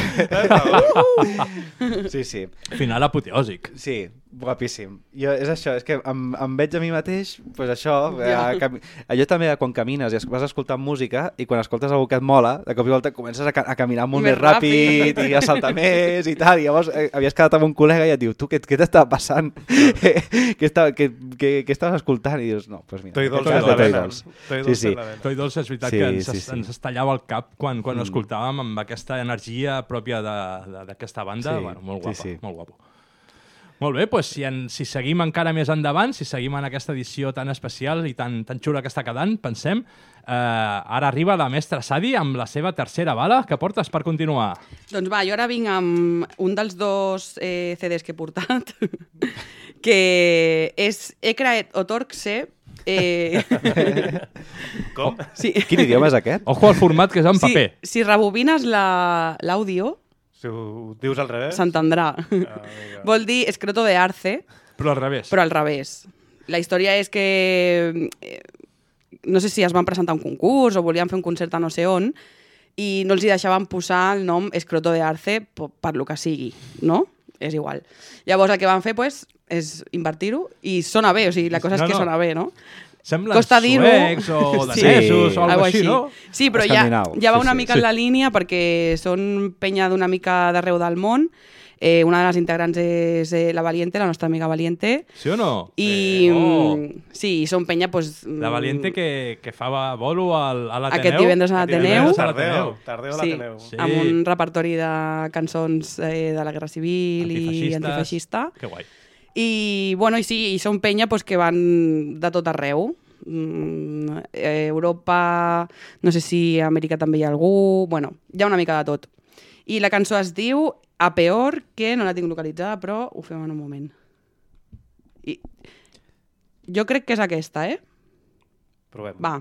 Sí. Final apoteòsic. Sí, guapíssim. És això, és que em veig a mi mateix, pues això, allò també quan camines i vas escoltant música i quan escoltes algú que et mola, de cop i volta comences a caminar molt més ràpid i a saltar més i tal, i llavors havies quedat amb un col·lega i et diu, tu, què t'està passant? Què estaves escoltant? I dius, no, doncs mira. Toy Dolls. Sí. Toy Dolls és veritat que ens estallava el cap quan ho escoltàvem amb aquesta energia pròpia d'aquesta banda. Sí, bueno, molt guapa, sí. molt guapo. Molt bé, doncs si seguim encara més endavant, si seguim en aquesta edició tan especial i tan xula que està quedant, pensem, ara arriba la mestra Sadi amb la seva tercera bala. Què portes per continuar? Doncs va, jo ara vinc amb un dels dos CDs que he portat, que és Ekraet Otorkse. Com? Sí. Quin idioma és aquest? Ojo al format que és en paper. Si rebobines l'àudio, si ho dius al revés, s'entendrà. Vol dir escroto de arce. Però al revés. Però al revés. La història és que no sé si es van presentar a un concurs o volien fer un concert a no sé on i no els hi deixaven posar el nom Escroto de Arce per lo que sigui, no? És igual. Llavors el que van fer és invertir-ho i sona bé, o sigui, la cosa és que sona bé, no? Semblen Costa suecs o danesos o alguna així, no? Sí, però ja va una mica en la línia perquè són penya d'una mica d'arreu del món. Una de les integrants és la Valiente, la nostra amiga Valiente. Sí o no? Sí, són penya... Pues, la Valiente que fa bolo a l'Ateneu. Aquest divendres a l'Ateneu. Tardeu a l'Ateneu. Sí, amb un repertori de cançons de la Guerra Civil i antifeixista. Que guai. I són penya pues, que van de tot arreu. Europa, no sé si a Amèrica també hi ha algú... Bueno, hi ha una mica de tot. I la cançó es diu A Peor, que no la tinc localitzada, però ho fem en un moment. Jo crec que és aquesta, Provem. Va.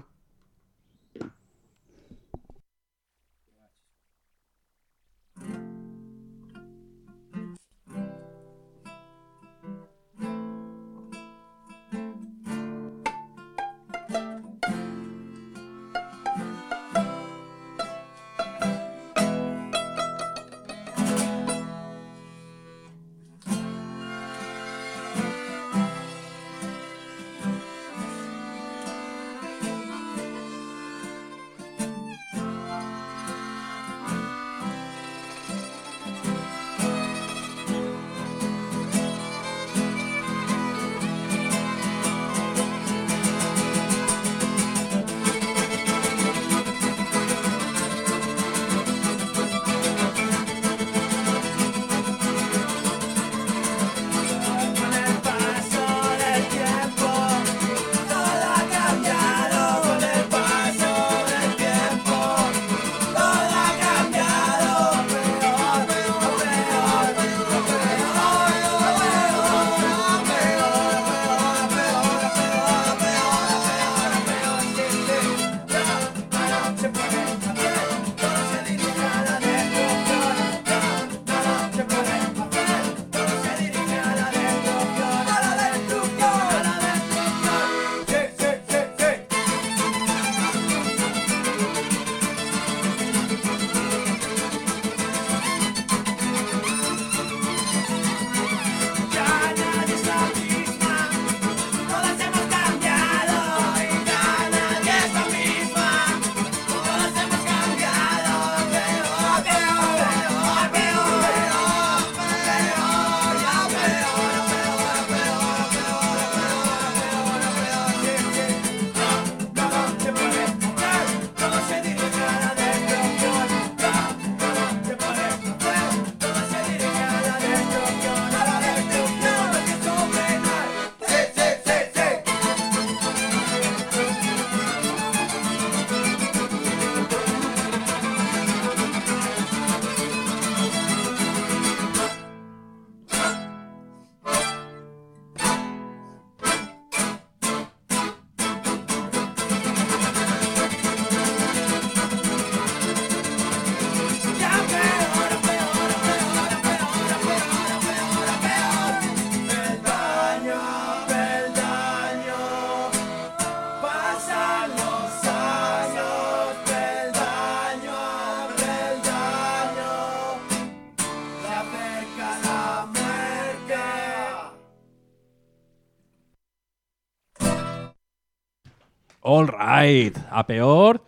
All right. A Peor,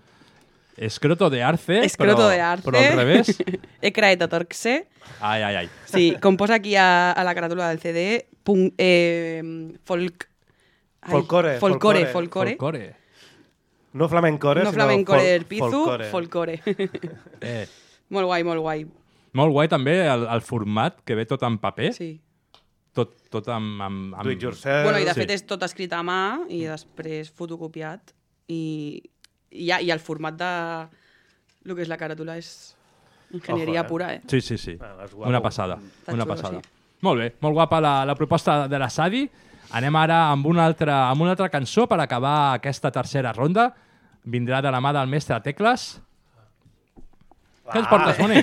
Escroto de Arce, Escroto de Arce. Però al revés. Ecraeta Torxe. Ai, ai, ai. Sí, com posa aquí a la caràtula del CD, folcore. No flamencore, no flamencore del Pizu, folcore. Molt guai, molt guai. Molt guai també el format, que ve tot en paper. Sí. Tot amb... Do it yourself. Bueno, i de fet és tot escrit a mà i després fotocopiat i el format de el que és la caràtula és enginyeria pura, Sí. Una passada. Una passada. Molt bé, molt guapa la proposta de la Sadi. Anem ara amb una altra cançó per acabar aquesta tercera ronda. Vindrà de la mà del mestre Tecles. Què ens portes, Moni?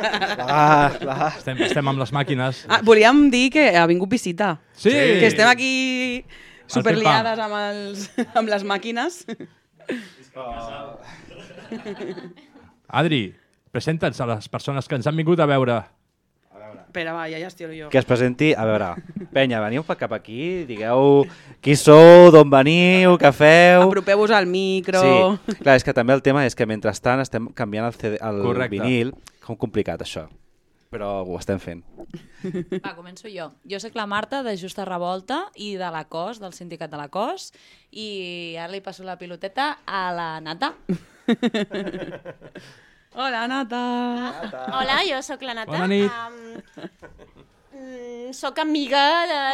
Estem amb les màquines. Volíem dir que ha vingut visita. Sí! Que estem aquí superliades amb les màquines. Adri, presenta'ns a les persones que ens han vingut a veure. Espera, va, ja gestiono jo. Que es presenti, a veure, penya, veniu cap aquí, digueu qui sou, d'on veniu, què feu... Apropeu-vos al micro... Sí, clar, és que també el tema és que mentrestant estem canviant el vinil, com complicat això, però ho estem fent. Va, començo jo. Jo soc la Marta de Justa Revolta i de la COS, del sindicat de la COS, i ara li passo la piloteta a la Nata. Hola, Nata. Hola, jo sóc la Nata. Bona nit. Soc amiga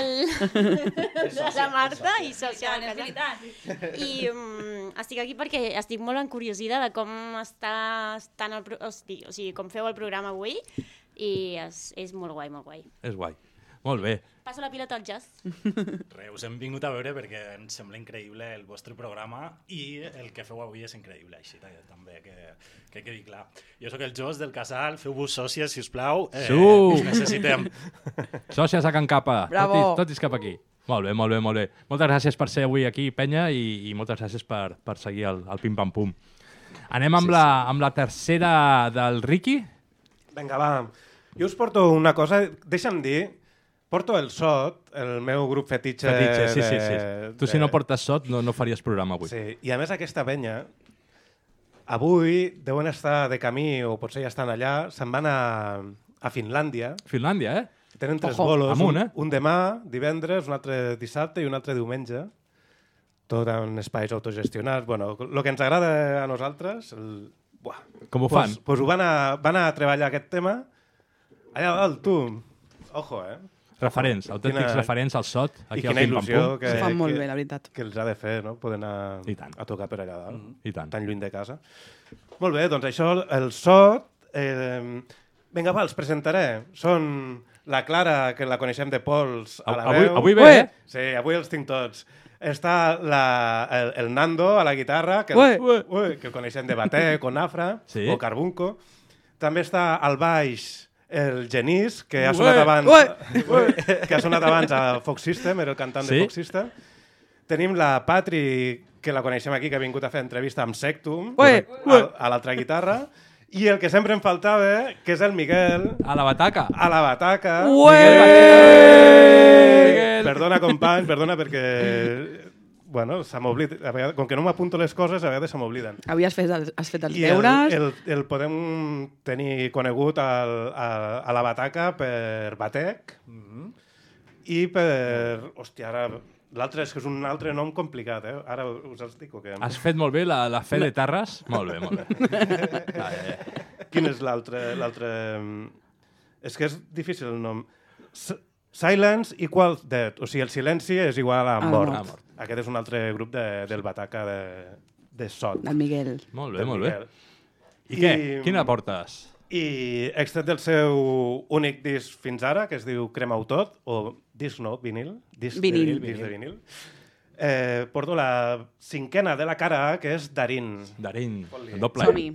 de la Marta i sòcia del casal. I estic aquí perquè estic molt encuriosida de com estan o sigui, com feu el programa avui i és molt guai, molt guai. És guai. Molt bé. Passo la pilota al Just. Res, us hem vingut a veure perquè ens sembla increïble el vostre programa i el que feu avui és increïble, així també, que quedi clar. Jo sóc el Jos del Casal, feu-vos sòcies, si us plau, us necessitem. Sòcies a Can Capa, Bravo. tot és cap aquí. Molt bé, molt bé, molt bé. Moltes gràcies per ser avui aquí, penya, i moltes gràcies per seguir el pim-pam-pum. Anem amb la tercera del Ricky. Vinga, va. Jo us porto una cosa, deixa'm dir, porto el SOT, el meu grup fetitxe. Sí. Tu si no portes SOT no faries programa avui. Sí, i a més aquesta penya, avui deuen estar de camí, o potser ja estan allà, se'n van a Finlàndia. Finlàndia, eh? Tenen 3 Ojo. bolos, Amunt, un demà, divendres, un altre dissabte i un altre diumenge. Tot en espais autogestionats. Bueno, el que ens agrada a nosaltres... Com ho fan? Pues van a treballar aquest tema allà dalt, tu. Ojo, Referents, autèntics referents al SOT, aquí al pim-pam-pum. Que fan molt bé, la veritat. Que els ha de fer, no? Poder anar a tocar per allà dalt. I tant. Tan lluny de casa. Molt bé, doncs això, el SOT... Vinga, va, els presentaré. Són la Clara, que la coneixem de Pols, a la veu. Avui ve, eh? Sí, avui els tinc tots. Està el Nando a la guitarra, que el coneixem de Batec, o Nafra, o Carbunco. També està al baix el Genís, que ha sonat abans a Fox System, era el cantant de Fox System. Tenim la Patri, que la coneixem aquí, que ha vingut a fer entrevista amb Sectum, a l'altra guitarra. I el que sempre em faltava, que és el Miguel. A la bataca. A la bataca. Miguel. Perdona, company, perdona, perquè... Bueno, se m'oblida. Com que no m'apunto les coses, a vegades se m'obliden. Avui has fet els deures. I el podem tenir conegut a la bataca per Batec i per... Hòstia, ara... L'altre és que és un altre nom complicat, eh? Ara us els dic o què? Has fet molt bé la fe de Terres. Molt bé, molt bé. Quin és l'altre? És que és difícil el nom. Silence equals dead. O sigui, el silenci és igual a mort. Aquest és un altre grup del Bataca de SOT. Del Miguel. Molt bé, molt bé. I què? Quina portes? I extret del seu únic disc fins ara, que es diu Crema-ho tot, o disc no, vinil. Disc de vinil. Porto la 5ena de la cara A, que és Darín. Darín, el doble. Som-hi.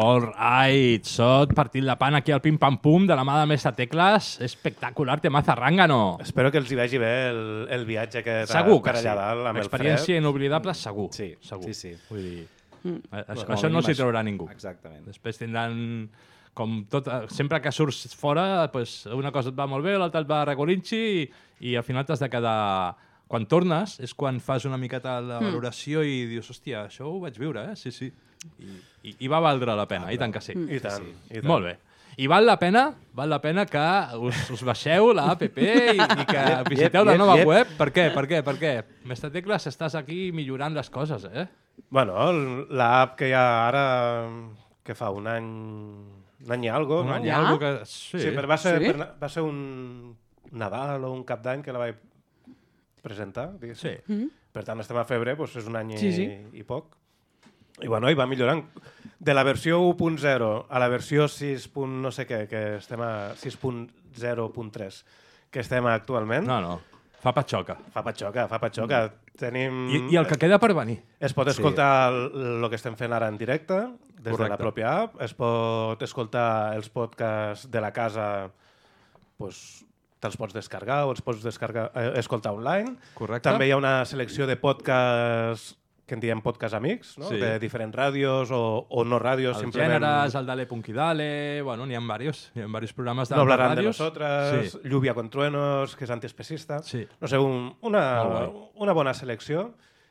All right, sot partint la pan aquí al pim-pam-pum de la mà de Mestre Tecles. Espectacular, temazo Zángano. Espero que els hi vagi bé el viatge que segur que per allà dalt amb el fred. Experiència inoblidable, segur. Sí, segur. sí. Vull dir, Bueno, això no s'hi trobarà ningú. Exactament. Després tindran... Com tot, sempre que surts fora, pues, una cosa et va molt bé, l'altra et va recolinxi i al final t'has de quedar... Quan tornes és quan fas una miqueta la valoració i dius, hòstia, això ho vaig viure, eh? Sí. I va valdre la pena, i tant que sí. I tant. Molt bé. I val la pena que us baixeu l'APP i que visiteu la nova web. Per què? Mestre Tecles, estàs aquí millorant les coses, eh? Bueno, l'app que hi ha ara, que fa un any i algo, no? Un any i algo que... Sí, però va ser un Nadal o un Cap d'Any que la vaig presentar, diguéssim. Sí. Per tant, estem a febrer, doncs és un any i poc. I bueno, i va millorant. De la versió 1.0 a la versió 6. no sé què, que estem a 6.0.3, que estem actualment... No. Fa patxoca. Tenim... I el que queda per venir. Es pot escoltar el que estem fent ara en directe, des de la pròpia app. Es pot escoltar els podcasts de la casa, doncs, te'ls pots descarregar o els pots escoltar online. Correcte. També hi ha una selecció de podcasts que en diem podcast amics, no? Sí. De diferents ràdios o no ràdios. El simplement... Gèneres, el Dale Punkidale... Bueno, n'hi ha diversos programes de No hablarán de ràdios. nosotras, Lluvia con truenos, que és antiespecista. Sí. No sé, una bona selecció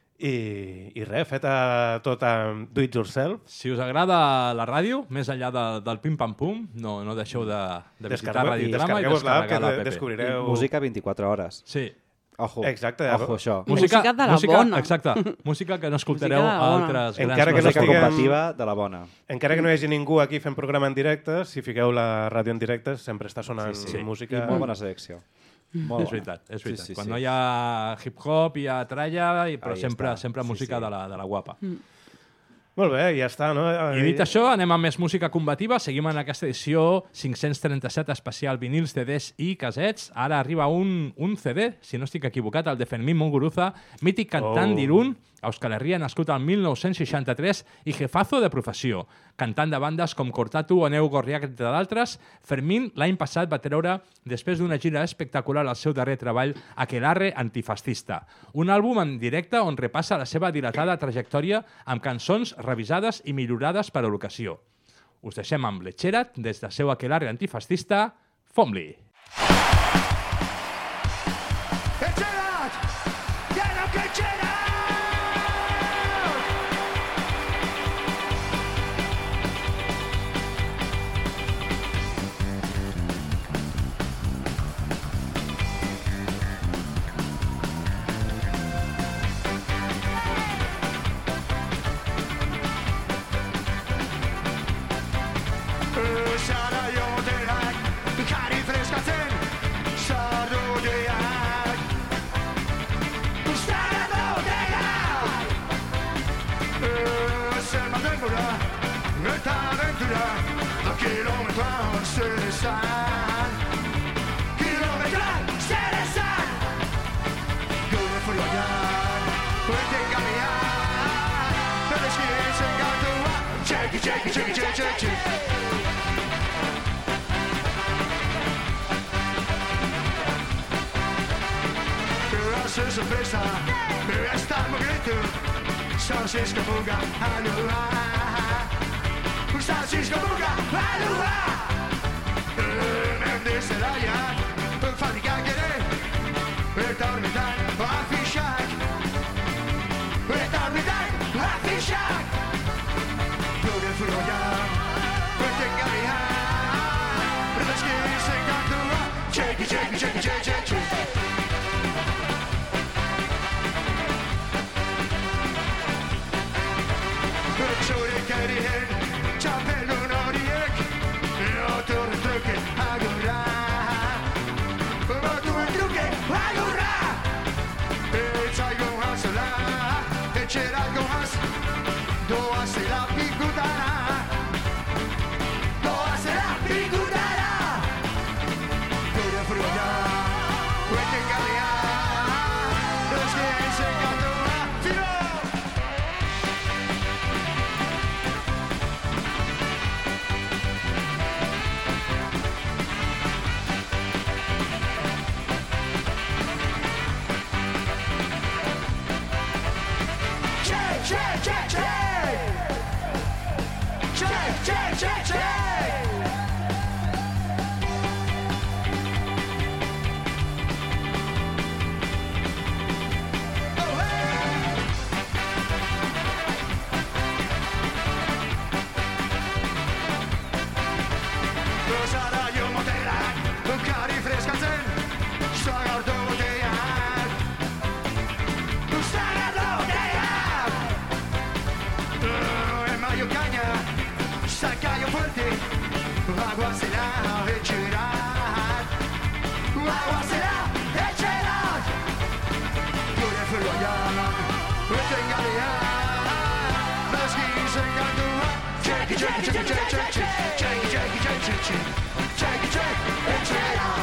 i res, feta tot amb do it yourself. Si us agrada la ràdio, més enllà del pim-pam-pum, no deixeu de visitar Radiotrama i descarregar l'app. Descobrireu... Música 24 hores. Sí. Ojo. Exacte. Ojo, això. Música de la bona. Exacte. Música que no escoltareu a altres grans... Encara que no música combativa de la bona. Encara que no hi hagi ningú aquí fent programa en directe, si fiqueu la ràdio en directe sempre està sonant música... I molt bona selecció. És veritat. Quan no hi ha hip-hop, hi ha tralla, però sempre música de la guapa. Molt bé, ja està, no? I dit això, anem amb més música combativa. Seguim en aquesta edició 537 especial vinils, CDs i casets. Ara arriba un CD, si no estic equivocat, el de Fermín Muguruza, mític cantant d'Irún, Euskal Herria, nascut al 1963 i jefazo de professió. Cantant de bandes com Cortatu o Neu Gorriak, entre d'altres, Fermín l'any passat va treure, després d'una gira espectacular, el seu darrer treball, Aquelarre Antifascista. Un àlbum en directe on repassa la seva dilatada trajectòria amb cançons revisades i millorades per a l'ocasió. Us deixem amb Letxerat, des del seu Aquelarre Antifascista, Fom-li!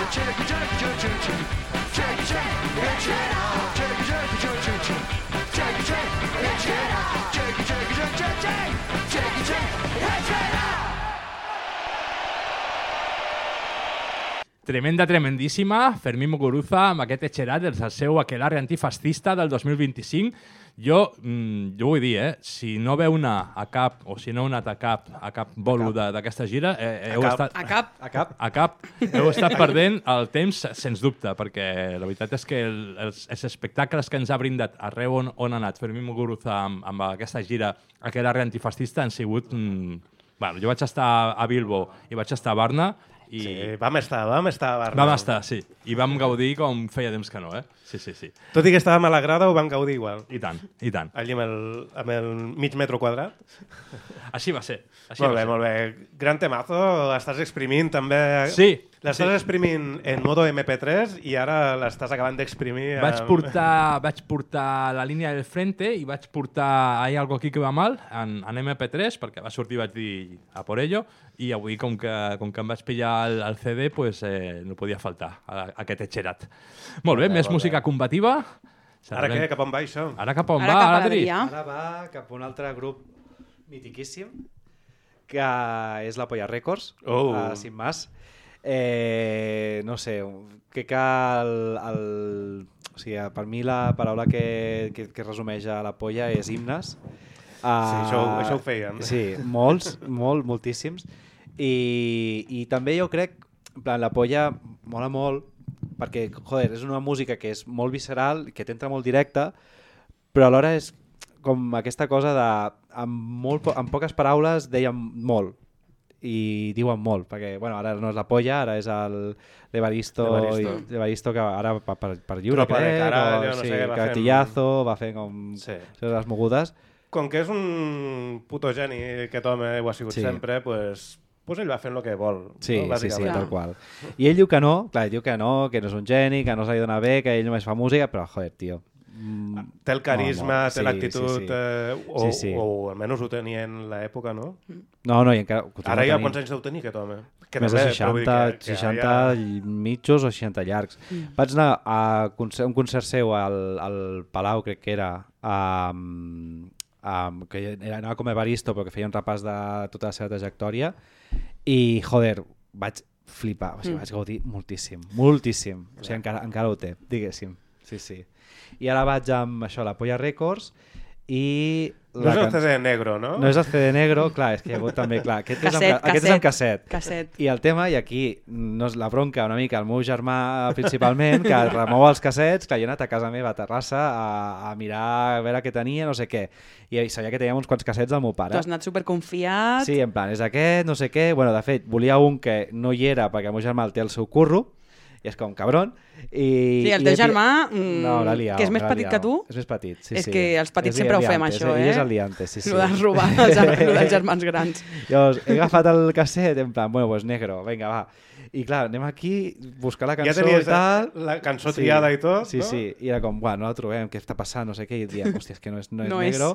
Tremenda, tremendíssima, Fermín Muguruza amb aquest Etxerat, el seu aquelarre antifascista del 2025. Jo ho vull dir, si no veu anar a cap, o si no heu anat a cap bolo d'aquesta gira, heu estat perdent el temps, sens dubte, perquè la veritat és que els espectacles que ens ha brindat arreu on ha anat Fermín Muguruza amb aquesta gira aquelarre antifascista han sigut... Bueno, jo vaig estar a Bilbo i vaig estar a Varna, i... Sí, vam estar a Barna. Vam estar, sí. I vam gaudir com feia temps que no, eh? Sí. Tot i que estàvem a la grada, ho vam gaudir igual. I tant. Allí amb el mig metro quadrat. Així va ser. Molt bé. Gran temazo, l'estàs exprimint també. Sí. L'estàs exprimint en modo MP3 i ara l'estàs acabant d'exprimir. Vaig portar la línia del frente i vaig portar Hay algo aquí que va mal en MP3, perquè va sortir i vaig dir a por ello, i avui, com que em vaig pillar el CD, pues, no podia faltar aquest Etxerat. Molt bé, més música combativa. Ara què? Cap on va això? Ara cap on va, Adri? Ara va cap a un altre grup mitiquíssim, que és la Polla Records, sin más. No sé, crec que o sigui, per mi la paraula que resumeix a la Polla és himnes. Sí, això ho feien. Sí, moltíssims. I també jo crec, en plan, la Polla mola molt, perquè, joder, és una música que és molt visceral, que t'entra molt directa, però alhora és com aquesta cosa de... Amb poques paraules deien molt, i diuen molt, perquè, bueno, ara no és la Polla, ara és l'Evaristo, que ara per lliure, Tropa de Carallo, no sé, Cartillazo, va fer com les mogudes. Com que és un puto geni, aquest home ho ha sigut sempre, pues ell va fent el que vol. Sí, tal qual. I ell diu que no, que no és un geni, que no se li dona bé, que ell només fa música, però, joder, tio... Té el carisma, té l'actitud, o almenys ho tenia en l'època, no? No, i encara... Ara ja quants anys deu tenir aquest home? Més de 60 mitjos o 60 llargs. Vaig anar a un concert seu al Palau, crec que era, que anava com a Evaristo, però que feia un repàs de tota la seva trajectòria, i, joder, vaig flipar, o sigui, vaig gaudir moltíssim. O sigui, encara ho té, diguéssim. Sí. I ara vaig amb això, la Polla Records, i... No és el CD negro, no? No és el CD negro, clar, és que hi ha hagut també, clar, aquest és en casset. I el tema, i aquí no és la bronca una mica, el meu germà principalment, que remou els cassets, clar, jo he anat a casa meva a Terrassa a mirar, a veure què tenia, no sé què, i sabia que teníem uns quants cassets del meu pare. Tu has anat superconfiat. Sí, en plan, és aquest, no sé què, bueno, de fet, volia un que no hi era perquè el meu germà el té al seu curro, i és com cabron. Sí, el teu germà, que és més petit que tu, és més petit, sí. És que els petits sempre ho fem, això, Ell és el liantes, sí. Lo de robar els germans grans. Llavors, he agafat el casset, en plan, bueno, pues negro, vinga, va. I clar, anem aquí, buscar la cançó i tal. La cançó triada i tot, no? Sí, i era com, bueno, no la trobem, què està passant, no sé què, i diem, hòstia, és que no és negro.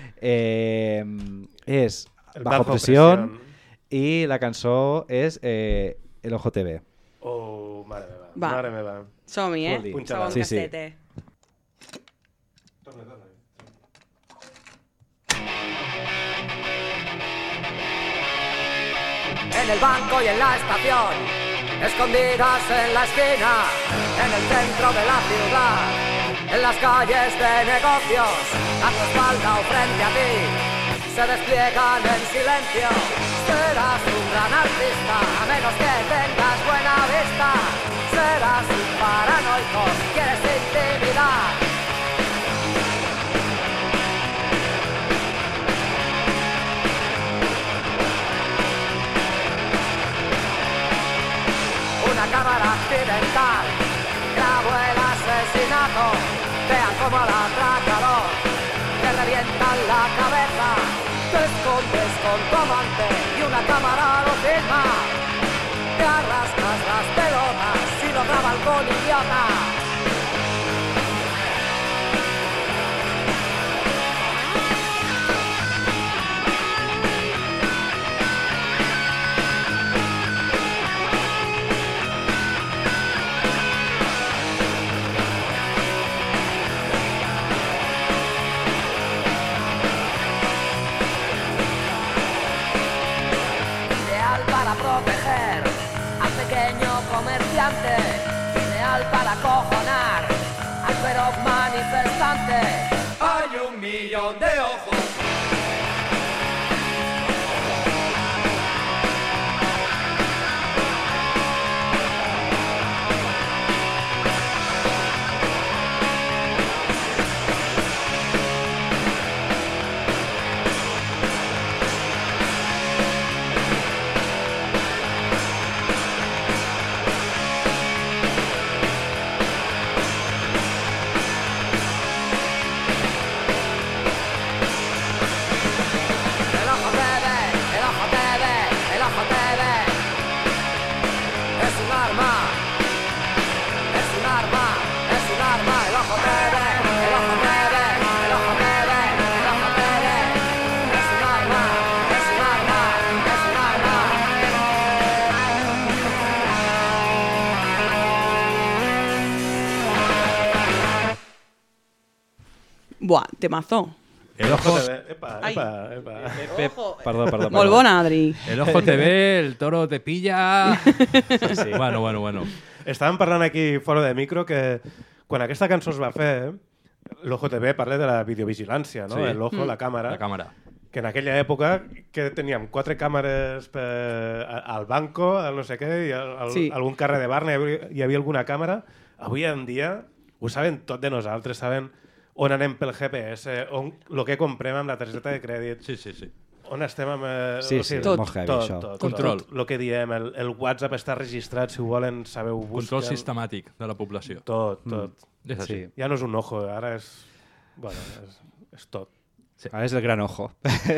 És Bajo Presión, i la cançó és El Ojo TV. Oh, mare meva. Som-hi, Segon casset, Torna. En el banco y en la estación, escondidas en la esquina, en el centro de la ciudad, en las calles de negocios, a tu espalda o frente a ti, se despliegan en silencio. Serás un gran artista, a menos que tengas buena vista. Serás un paranoico si quieres intimidar. Una cámara accidental grabó el asesinato. Vean cómo al atracador le revientan la cabeza. Te escondes con tu amante y una cámara lo filma. Te arrastras las pelotas y lo graba algún idiota. desafiante, ideal para acojonar al feroz manifestante. Hay 1.000.000 de ojos. Buah, temazo. El ojo... Epa. Perdó. Molt bona, Adri. El ojo te ve, el toro te pilla... Sí. Bueno. Estàvem parlant aquí fora de micro que quan aquesta cançó es va fer, l'Ojo TV parla de la videovigilància, no? Sí. L'ojo, la càmera. La càmera. Que en aquella època que teníem 4 càmeres al banco, al no sé què, i Sí. algun carrer de Barna hi havia alguna càmera. Avui en dia ho saben tot de nosaltres, saben on anem pel GPS, el que comprem amb la targeta de crèdit. Sí. On estem amb... Sí, tot. molt heavy, això. Control. El que diem, el WhatsApp està registrat, si ho volen, sabeu, busquen... Control sistemàtic de la població. Tot. És així. Sí. Ja no és un ojo, ara és... Bueno, és tot. Sí. Ara és el gran ojo.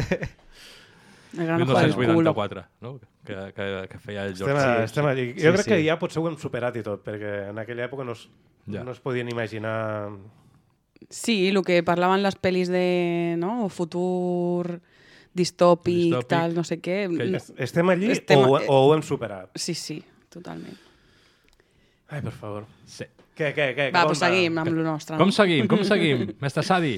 El gran ojo del culo. 1984, no? Que feia el George. Estem allí. Jo crec que ja potser ho hem superat i tot, perquè en aquella època no es podien imaginar... Sí, el que parlaven les pel·lis de futur distòpic, tal, no sé què. Estem allí o ho hem superat? Sí, totalment. Ai, per favor. Sí. Què? Va, doncs seguim amb lo nostre. Com seguim? Mestre Sadi,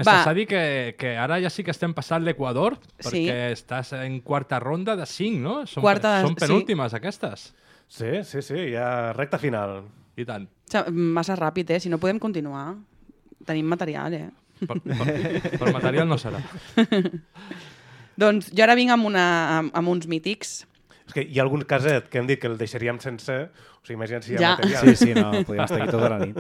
que ara ja sí que estem passant l'Equador, perquè estàs en quarta ronda de 5, no? Són penúltimes, aquestes. Sí, ja recta final. I tant. Massa ràpid, Si no podem continuar. Tenim material, Per material no serà. Doncs jo ara vinc amb uns mítics. És que hi ha algun caset que hem dit que el deixaríem sense, o sigui, imagina't si hi ha material. Sí, no, podríem estar aquí tota la nit.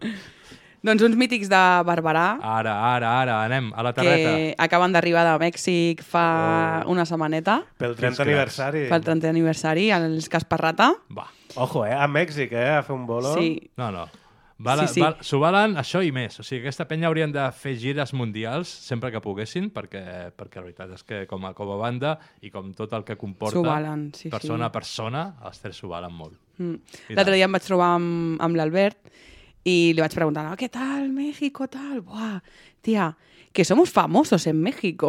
Doncs uns mítics de Barberà. Ara, anem a la terreta. Que acaben d'arribar de Mèxic fa una setmaneta. Pel 30 aniversari. Pel 30 aniversari, els Casparrata. Va. Ojo, a Mèxic, a fer un bolo. Sí. No. S'ho valen això i més. O sigui, aquesta penya haurien de fer gires mundials sempre que poguessin, perquè la veritat és que com a banda i com tot el que comporta, valen, persona a persona, els tres s'ho valen molt. L'altre dia em vaig trobar amb l'Albert i li vaig preguntar, ¿qué tal, México, tal? Buah, tía, que somos famosos en México.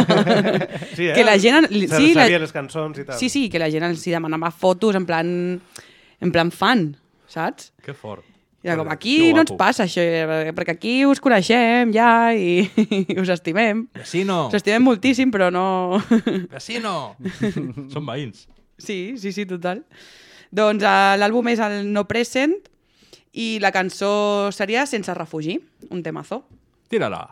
Sí, que la gent... sabia les cançons i tal. Sí, que la gent els demanava fotos en plan fan, saps? Que fort. I era com, aquí no ens passa això, perquè aquí us coneixem ja i us estimem. Vecino! Us estimem moltíssim, però no... Vecino! Són veïns. Sí, total. Doncs l'àlbum és el No Present i la cançó seria Sense refugi, un temazo. Tira-la!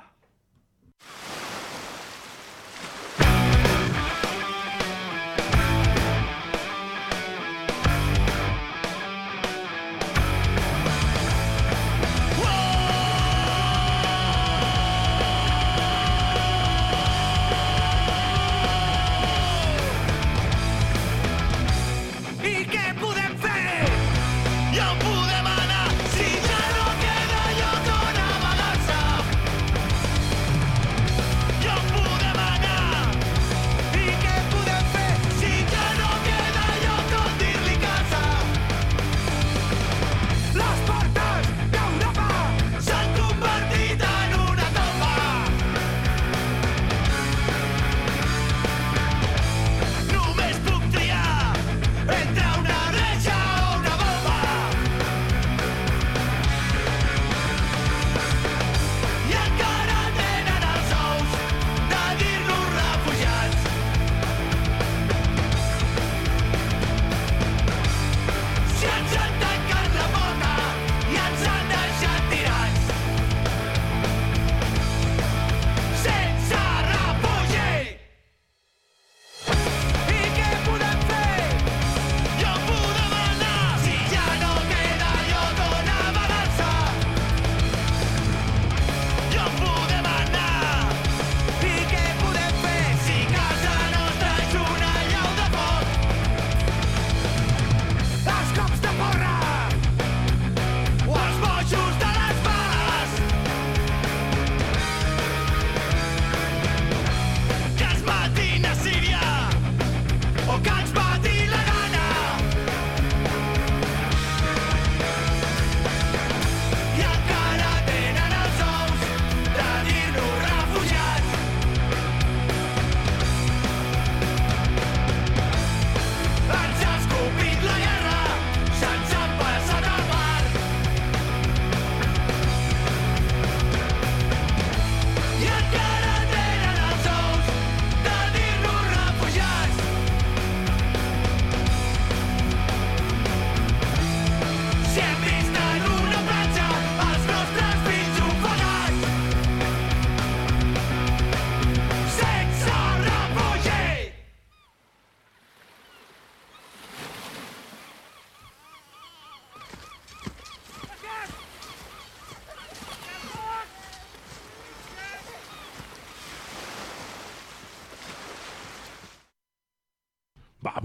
Si ens entenem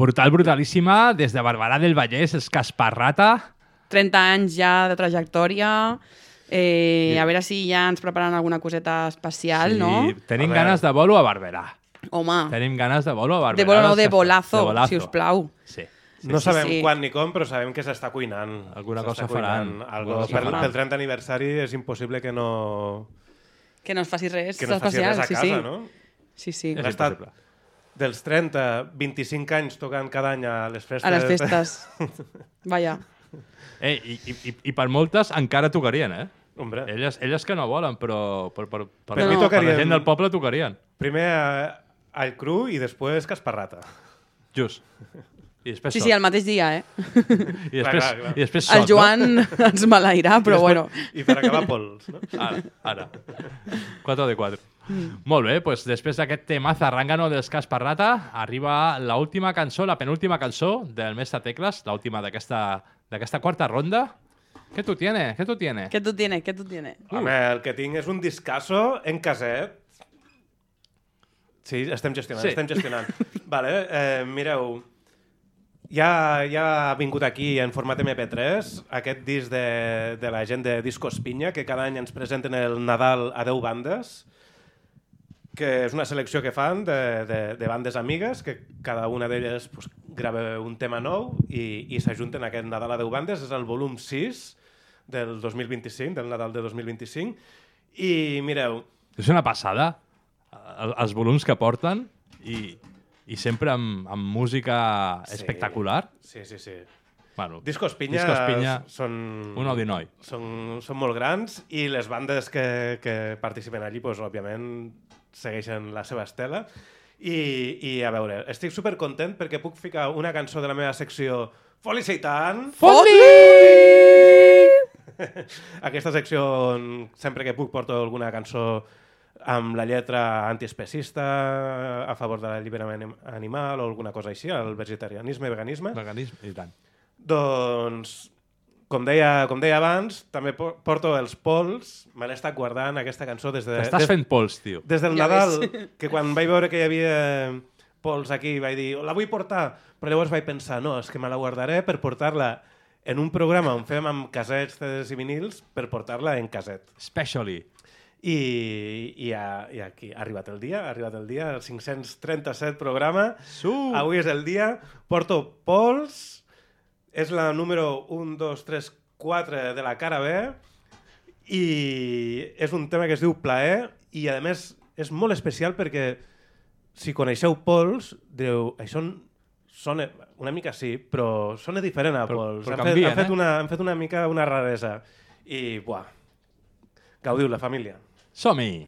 brutalíssima, des de Barberà del Vallès, els Casparrata. 30 anys ja de trajectòria. A veure si ja ens preparen alguna coseta especial, no? Tenim ganes de bolo a Barberà. Home. Tenim ganes de bolo a Barberà. De bolo no, de bolazo, si us plau. Sí. No sabem quan ni com, però sabem que s'està cuinant. Alguna cosa faran. Pel 30 aniversari és impossible que no... Que no es faci res que no es faci especial. res a casa, no? Sí. És impossible. Dels 30, 25 anys tocant cada any a les festes. A les festes. Vaja. I per moltes encara tocarien, eh? Hombre. Elles que no volen, però per la gent del poble tocarien. Primer all cru i després Casparrata. Just. I després Sí, al mateix dia, I després el Joan ens maleirà, però bueno. I per acabar pols, no? Ara. 4 de 4. Molt bé, doncs després d'aquest tema zarrangano dels Casparrata arriba l'última cançó, la penúltima cançó del Mestre Tecles, l'última d'aquesta quarta ronda. ¿Qué tú tienes? Home, el que tinc és un discasso en caset. Sí, estem gestionant. Vale, mireu, ja ha vingut aquí en format MP3 aquest disc de la gent de Discos Pinya, que cada any ens presenten el Nadal a 10 bandes, que és una selecció que fan de bandes amigues, que cada una d'elles pues, grava un tema nou i s'ajunten aquest Nadal a 10 bandes. És el volum 6 del 2025, del Nadal de 2025. I mireu... És una passada, els volums que porten i sempre amb música espectacular. Sí. Bueno, Discos Pinya són... Un Odinoi. Són molt grans i les bandes que participen allí, pues, òbviament, segueixen la seva estela. I a veure, estic supercontent perquè puc ficar una cançó de la meva secció Foli Seitan! Aquesta secció on sempre que puc porto alguna cançó amb la lletra antiespecista, a favor de l'alliberament animal o alguna cosa així, el vegetarianisme i veganisme. Veganisme, i tant. Doncs, com deia abans, també porto els pols, me l'he estat guardant aquesta cançó des de... T'estàs fent pols, tio. Des del Nadal, que quan vaig veure que hi havia pols aquí, vaig dir, la vull portar, però llavors vaig pensar, no, és que me la guardaré per portar-la en un programa on fem amb casets, CDs i vinils, per portar-la en caset. Especially. I aquí ha arribat el dia, el 537 programa. Avui és el dia. Porto pols, és la número 1, 2, 3, 4 de la cara B i és un tema que es diu Plaer i a més és molt especial perquè si coneixeu pols, direu, això sona una mica sí, però sona diferent a pols. Han fet una mica una raresa i buah, gaudiu la família. Som-hi!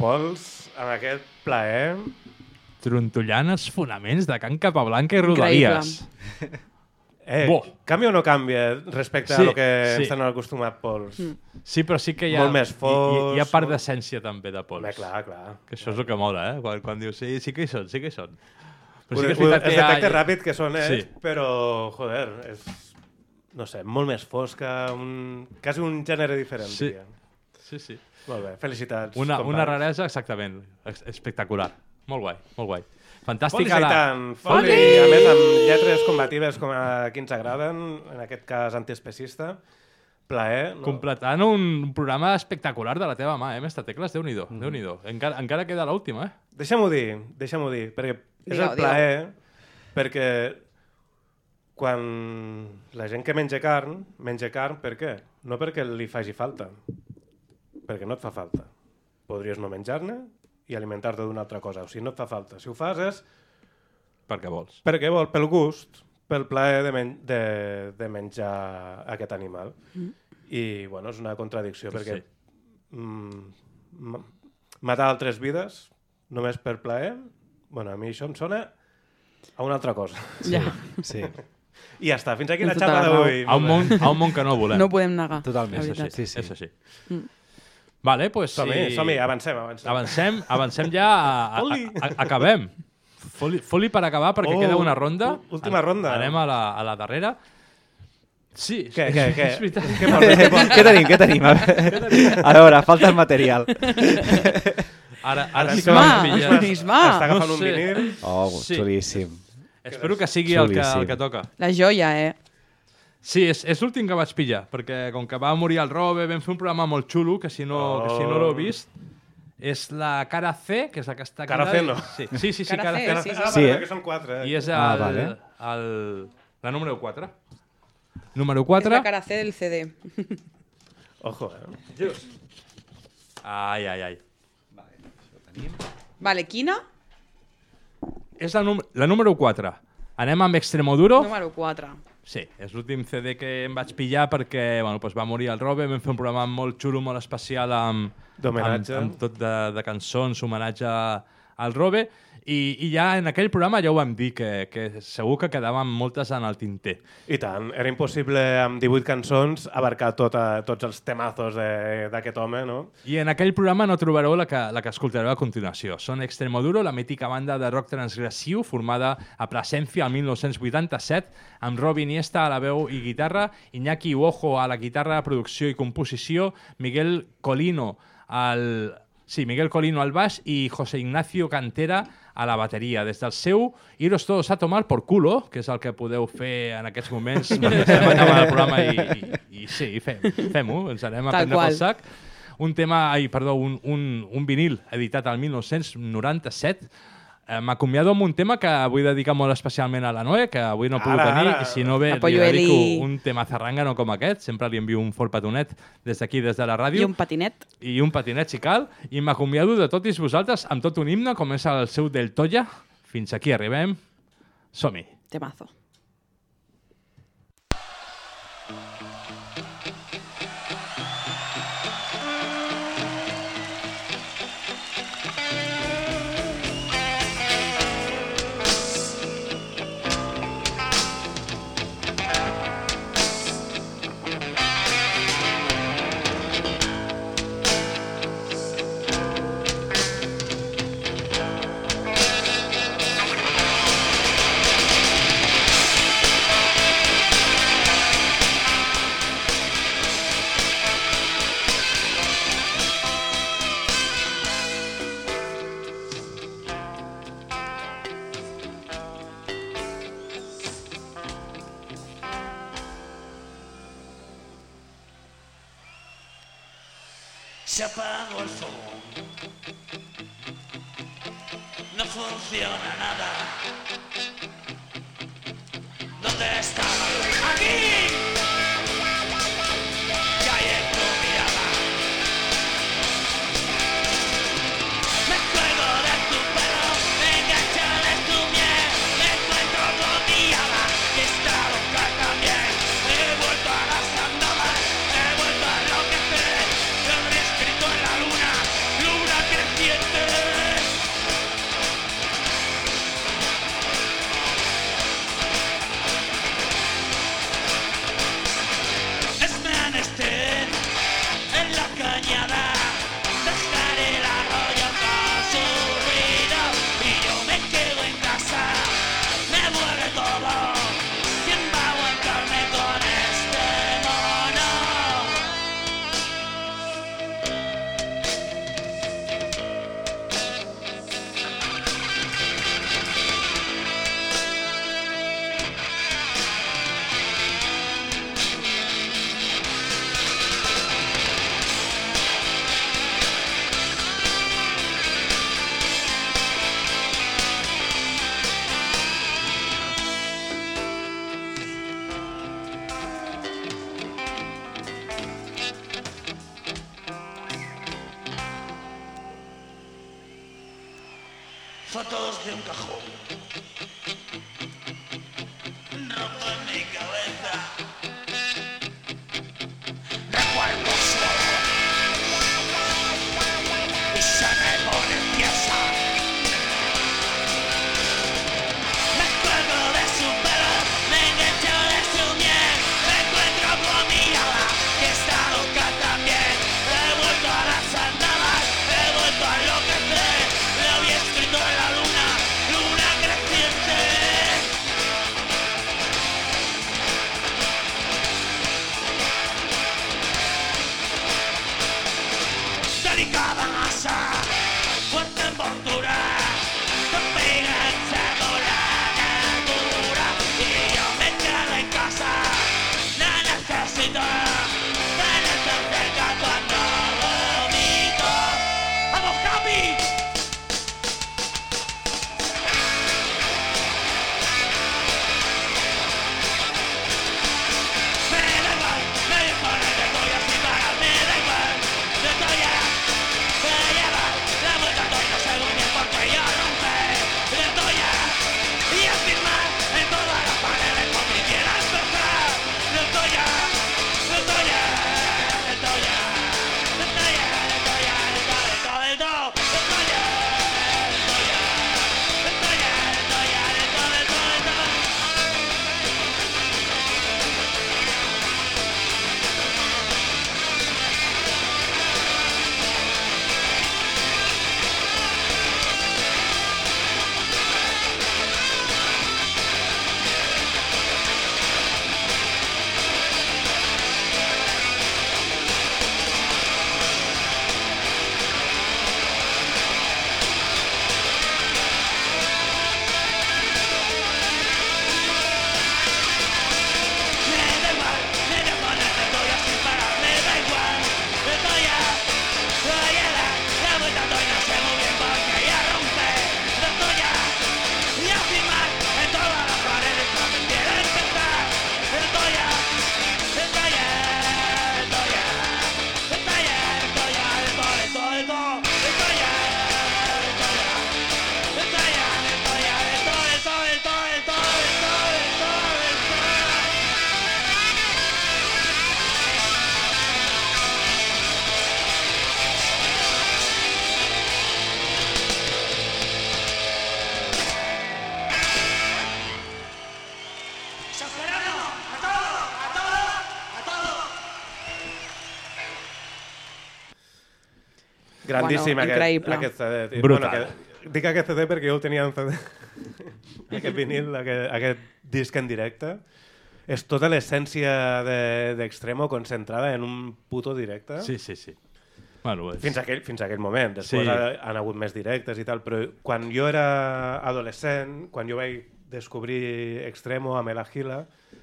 pols amb aquest plaer. Trontollant els fonaments de Can Capablanca i Rodalies. Canvia o no canvia respecte a lo que ens tenen acostumat pols? Sí, però sí que hi ha... Molt més fos. Hi ha part d'essència també de pols. Clar. Que això és el que mola, Quan dius, sí que hi són. Però sí que és detecte ràpid que són ells, però, joder, és, no sé, molt més fosca, quasi un gènere diferent, diria. Sí. Molt bé, felicitats. Una raresa, exactament, espectacular. Molt guai. Fantàstica. Foli i tant. Foli, a més, amb lletres combatives com a qui ens agraden, en aquest cas antiespecista. Plaer. No? Completant un programa espectacular de la teva mà, Mestre Tecles? Déu-n'hi-do. Encara queda l'última, Deixa'm-ho dir, perquè és el plaer, perquè quan la gent que menja carn, per què? No perquè li faci falta, perquè no et fa falta. Podries no menjar-ne i alimentar-te d'una altra cosa. O sigui, no et fa falta. Si ho fas és... Perquè vols. Perquè vols, pel gust, pel plaer de menjar aquest animal. I, bueno, és una contradicció, perquè matar altres vides només per plaer, bueno, a mi això em sona a una altra cosa. Sí. I ja està, fins aquí la xapa d'avui. A un món que no volem. No ho podem negar. Totalment, és així. Vale, pues som-hi, avancem. Avancem ja, acabem. Foli per acabar, perquè queda una ronda. Última ronda. Anem a la darrera. Sí. Què? Què tenim? A veure, falta el material. Ara sí que m'has pillat. Està agafant un vinil. Xulíssim. Espero que sigui el que toca. La joia, Sí, és l'últim que vaig pillar, perquè com que va morir el Robe, vam fer un programa molt xulo, que si no l'heu vist, és la cara C, que és la que està... Cara C, no? Sí, cara C. Que són 4, I és la número 4. Número 4. És la cara C del CD. Ojo, Just. Ai. Vale, quina? És la número 4. Anem amb Extremoduro. Número 4. Sí, és l'últim CD que em vaig pillar perquè va morir el Robe, vam fer un programa molt xulo, molt especial amb tot de cançons, homenatge al Robe, i ja en aquell programa ja ho vam dir, que segur que quedaven moltes en el tinter. I tant, era impossible amb 18 cançons abarcar tots els temazos d'aquest home, no? I en aquell programa no trobareu la que escoltareu a continuació. Són Extremoduro, la mítica banda de rock transgressiu formada a Plasencia el 1987, amb Rob Iniesta a la veu i guitarra, Iñaki Uojo a la guitarra, producció i composició, Miguel Colino al baix i José Ignacio Cantera a la bateria. Des del seu Iros todos a tomar por culo, que és el que podeu fer en aquests moments quan estem acabant el programa i sí, fem-ho, ens anem a prendre pel sac. Un vinil editat al 1997. M'acomiado amb un tema que vull dedicar molt especialment a la Noé, que avui no puc venir, i si no ve, li dedico un tema zarrangano com aquest, sempre li envio un fort petonet des d'aquí, des de la ràdio. I un patinet. I un patinet, si cal. I m'acomiado de tots vosaltres amb tot un himne, com és el seu Del Toya. Fins aquí arribem. Som-hi. Temazo. Se apagó el fuego. No funciona nada. ¿Dónde está la luz? ¡Aquí! ¿Qué hay en tu mirada? Me cuelgo de tu pelo, me engancho de tu miel, me encuentro con mi alma y está loca también. He vuelto a las andadas, he vuelto a enloquecer. Lo habré escrito en la luna, luna creciente. fotos de un cajón. Rompo en mi cabeza. Recuerdo solo. Y se me pone tiesa. Me cuelgo de su pelo, me engancho de su miel. Me encuentro con mi ala, que está loca también. He vuelto a las andadas, he vuelto a enloquecer. Lo había escrito en la luna, luna creciente. Delicada masa, fuerte envoltura, te pega encerradora, dura. Y yo me quedo en casa, no necesito tenerte cerca cuando vomito. ¡Vamos, Capi! Me da igual, me impone que voy así para, me da igual, yo estoy ya. Me lleva la vuelta, estoy no sé muy bien por qué yo rompe. Yo estoy ya, y a firmar en todas las paredes con mi quiera empezar. Yo estoy ya, yo estoy ya, estoy ya, estoy ya, estoy ya, estoy ya, estoy ya. Grandíssim, Bueno, increïble. aquest CD. Tio. Brutal. Bueno, dic aquest CD perquè jo el tenia en CD. Aquest vinil, aquest disc en directe. És tota l'essència d'Extremo concentrada en un puto directe. Sí, sí, sí. Bueno, és... Fins a aquell moment. Després Sí. han hagut més directes i tal, però quan jo era adolescent, quan jo vaig descobrir Extremo amb el Agila,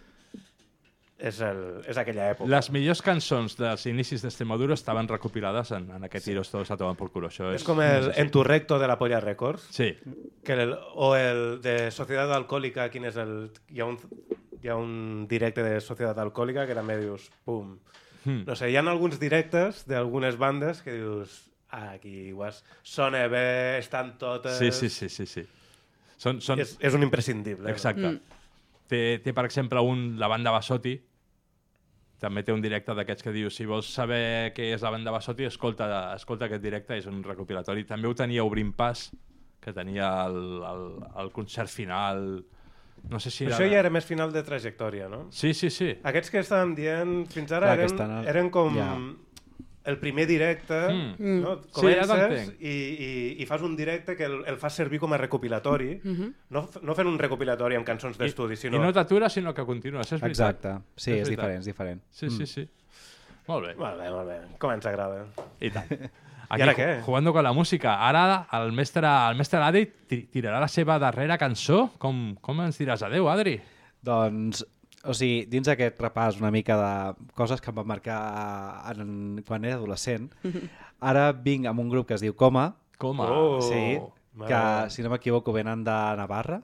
és aquella època. Les millors cançons dels inicis d'Extremadura estaven recopilades en aquest Tiros Todos a tomar por culo. Això És com el En tu recto de la Polla Records. Sí. O el de Societat Alcohòlica, quin és el... Hi ha un directe de Societat Alcohòlica que també dius, pum. No sé, hi ha alguns directes d'algunes bandes que dius, aquí sona bé, estan totes... Sí. És un imprescindible. Exacte. Té, per exemple, la banda Basotti, també té un directe d'aquests que diu, si vols saber què és la banda Basotti, escolta aquest directe, és un recopilatori. També ho tenia Obrint Pas, que tenia el concert final... No sé si Això ja era més final de trajectòria, no? Sí. Aquests que estàvem dient fins ara eren com el primer directe, no? Comences i fas un directe que el fas servir com a recopilatori, no fent un recopilatori amb cançons d'estudi, sinó... I no t'atures, sinó que continues, és veritat. Exacte, sí, és diferent. Sí. Molt bé. Molt bé. Com ens agrada. I tant. Aquí, ¿y ara què? Jugando con la música. Ara el mestre Adri tirarà la seva darrera cançó. Com ens diràs adeu, Adri? Doncs, o sigui, dins aquest repàs una mica de coses que em van marcar quan era adolescent, ara vinc amb un grup que es diu Coma. Coma. Sí, que, si no m'equivoco, venen de Navarra.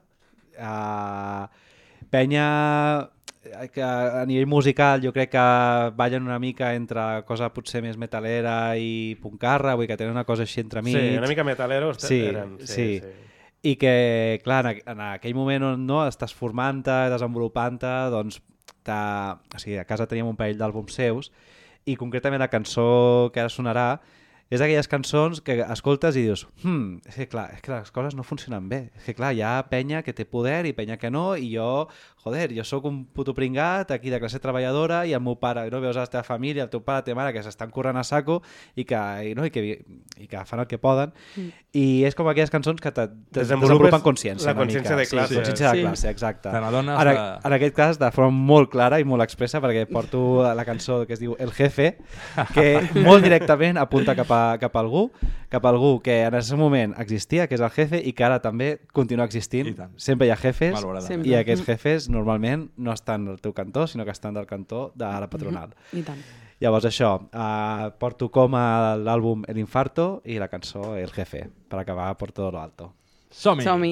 Penya que a nivell musical jo crec que ballen una mica entre cosa potser més metalera i puncarra, vull dir que tenen una cosa així entremig. Sí, una mica metalero sí. eren. Sí. i que, clar, en aquell moment on no estàs formant-te, desenvolupant-te, doncs o sigui, a casa teníem un parell d'àlbums seus i concretament la cançó que ara sonarà és d'aquelles cançons que escoltes i dius és que clar, és que les coses no funcionen bé, és que clar, hi ha penya que té poder i penya que no, i jo, joder, jo sóc un puto pringat aquí de classe treballadora i el meu pare, no veus a la teva família, el teu pare, la teva mare que s'estan corrent a saco i que fan el que poden i és com aquelles cançons que te desenvolupen consciència. La consciència de classe. Sí, consciència de classe, exacte. Te n'adones en aquest cas de forma molt clara i molt expressa perquè porto la cançó que es diu El Jefe, que molt directament apunta cap a algú que en aquest moment existia, que és el jefe, i que ara també continua existint. Sempre hi ha jefes, i aquests jefes normalment no estan del teu cantó, sinó que estan del cantó de la patronal. I tant. Llavors això, porto com a l'àlbum El Infarto i la cançó El Jefe, per acabar por todo lo alto. Som-hi! Som-hi!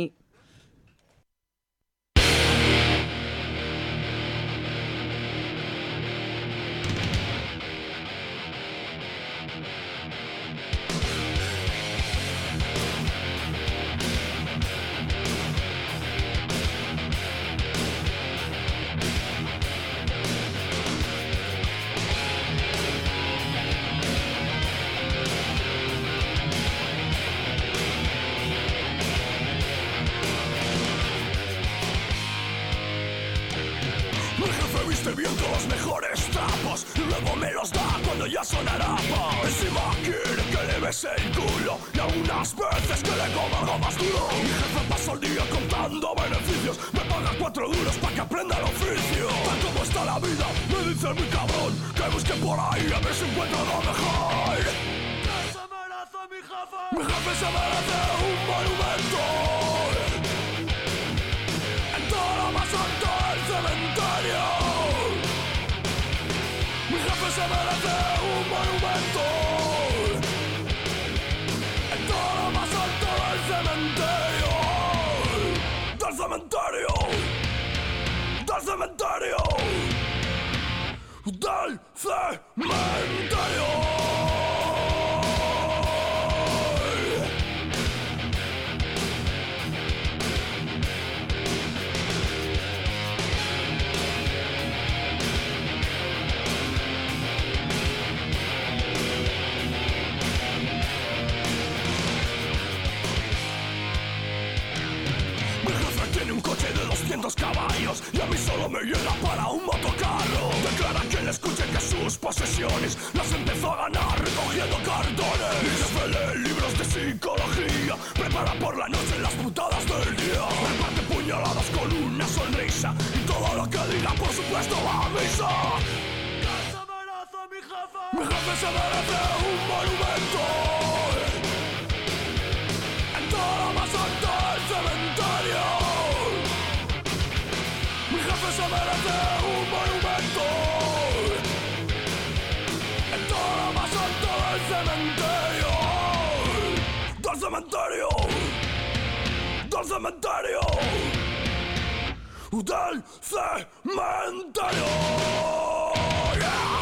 Bien todos los mejores trapos, luego me los da cuando ya sonará pop. Encima quiere que le bese el culo y algunas veces que le coma algo más duro. Mi jefe pasa el día contando beneficios, me paga 4 duros para que aprenda el oficio. Tal como está la vida, me dice mi cabrón que busque por ahí a ver si encuentro lo mejor. ¿Qué se merece mi jefe? Mi jefe se merece un monumento en todo lo más alto del cementerio. Mi jefe se merece un monumento en todo lo más alto del cementerio. Del cementerio. Del cementerio. Del cementerio. Un coche de 200 caballos y a mí solo me llega para un motocarro. Declara que le escuche que sus posesiones las empezó a ganar recogiendo cartones. Mi jefe lee libros de psicología, prepara por la noche las putadas del día. Reparte puñaladas con una sonrisa y todo lo que diga por supuesto va a misa. ¿Qué se merece mi jefe? Mi jefe se merece un monumento en todo lo más alto del cementerio. Mi jefe se merece un monumento en todo lo más alto del cementerio. Del cementerio. Del cementerio. Del cementerio. Yeah.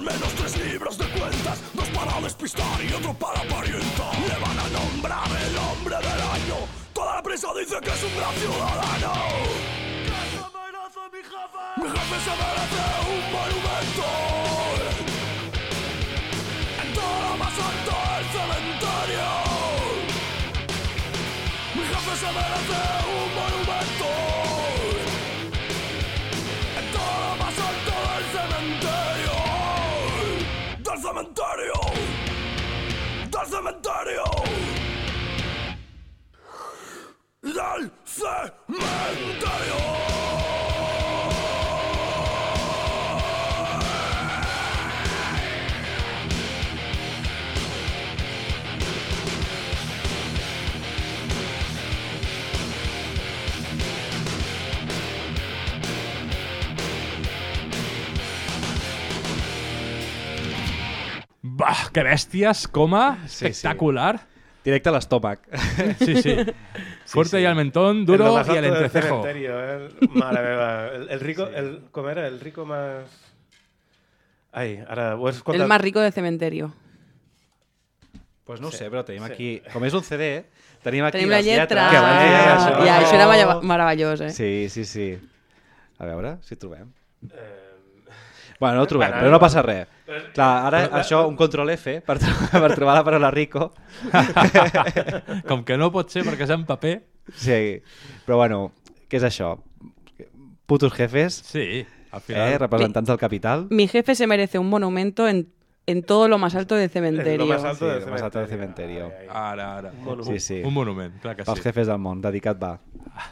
menos 3 libros de cuentas, 2 para despistar y otro para parientar. Le van a nombrar el hombre del año, toda la prensa dice que es un gran ciudadano. Mi jefe se merece un monumento en todo lo más alto del cementerio. Mi jefe se merece un monumento en todo lo más alto del cementerio. Del cementerio. Del cementerio. Del cementerio. Bah, que bèsties, coma, espectacular. Sí. Directe a l'estómac. Sí. Fuerte y al mentón, duro y al entrecejo. Mare meva. El rico... ¿Cómo era? El rico más... Ai, ara ho has escoltat. El más rico de cementerio. Pues no ho sé, però tenim aquí... Com és un CD, tenim aquí la les lletra. lletres. Això era meravellós, eh? Sí. A veure si trobem. Bueno, no ho trobem, però no passa res. Clar, ara això, un control F per trobar la paraula rico. Com que no pot ser perquè és en paper. Sí, però bueno, què és això? Putos jefes. Sí, al final. Representants del capital. Mi jefe se merece un monumento en todo lo más alto del cementerio. Lo más alto del lo más alto del cementerio. Ara. Sí. Un monument, clar que sí. Pels jefes del món, dedicat va.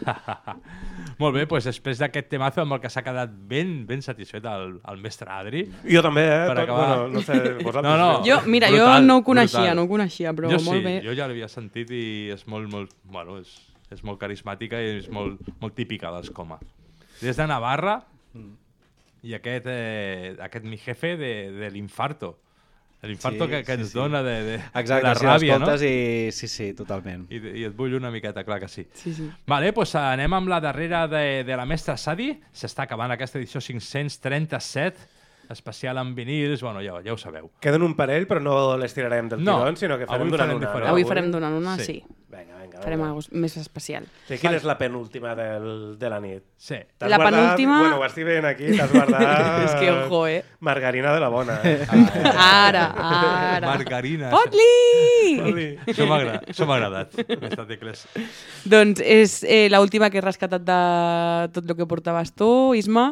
Molt bé, doncs després d'aquest temazo amb el que s'ha quedat ben satisfet el mestre Adri. Jo també, Per acabar... no sé, vosaltres... No. Jo no ho coneixia, però jo molt bé. Jo ja l'havia sentit i és molt bueno, és molt carismàtica i és molt típica dels Coma. Des de Navarra i aquest mi jefe de l'infarto. L'infarto que ens dona de la ràbia, no? I sí, totalment. I et bull una miqueta, clar que sí. Sí. Vale, doncs anem amb la darrera de la mestra Sadi. S'està acabant aquesta edició 537, especial amb vinils, bueno, ja ho sabeu. Queden un parell, però no les tirarem del tirón, sinó que farem donant una. Avui farem donant una, sí. Vinga. Farem alguna més especial. Sí, quina és la penúltima de la nit? Sí. La penúltima... Bueno, ho estic veient aquí, t'has guardat... És que, ojo, margarina de la bona. Ara. Margarina. Fot-li! Això m'ha agradat. Doncs és l'última que he rescatat de tot el que portaves tu, Isma.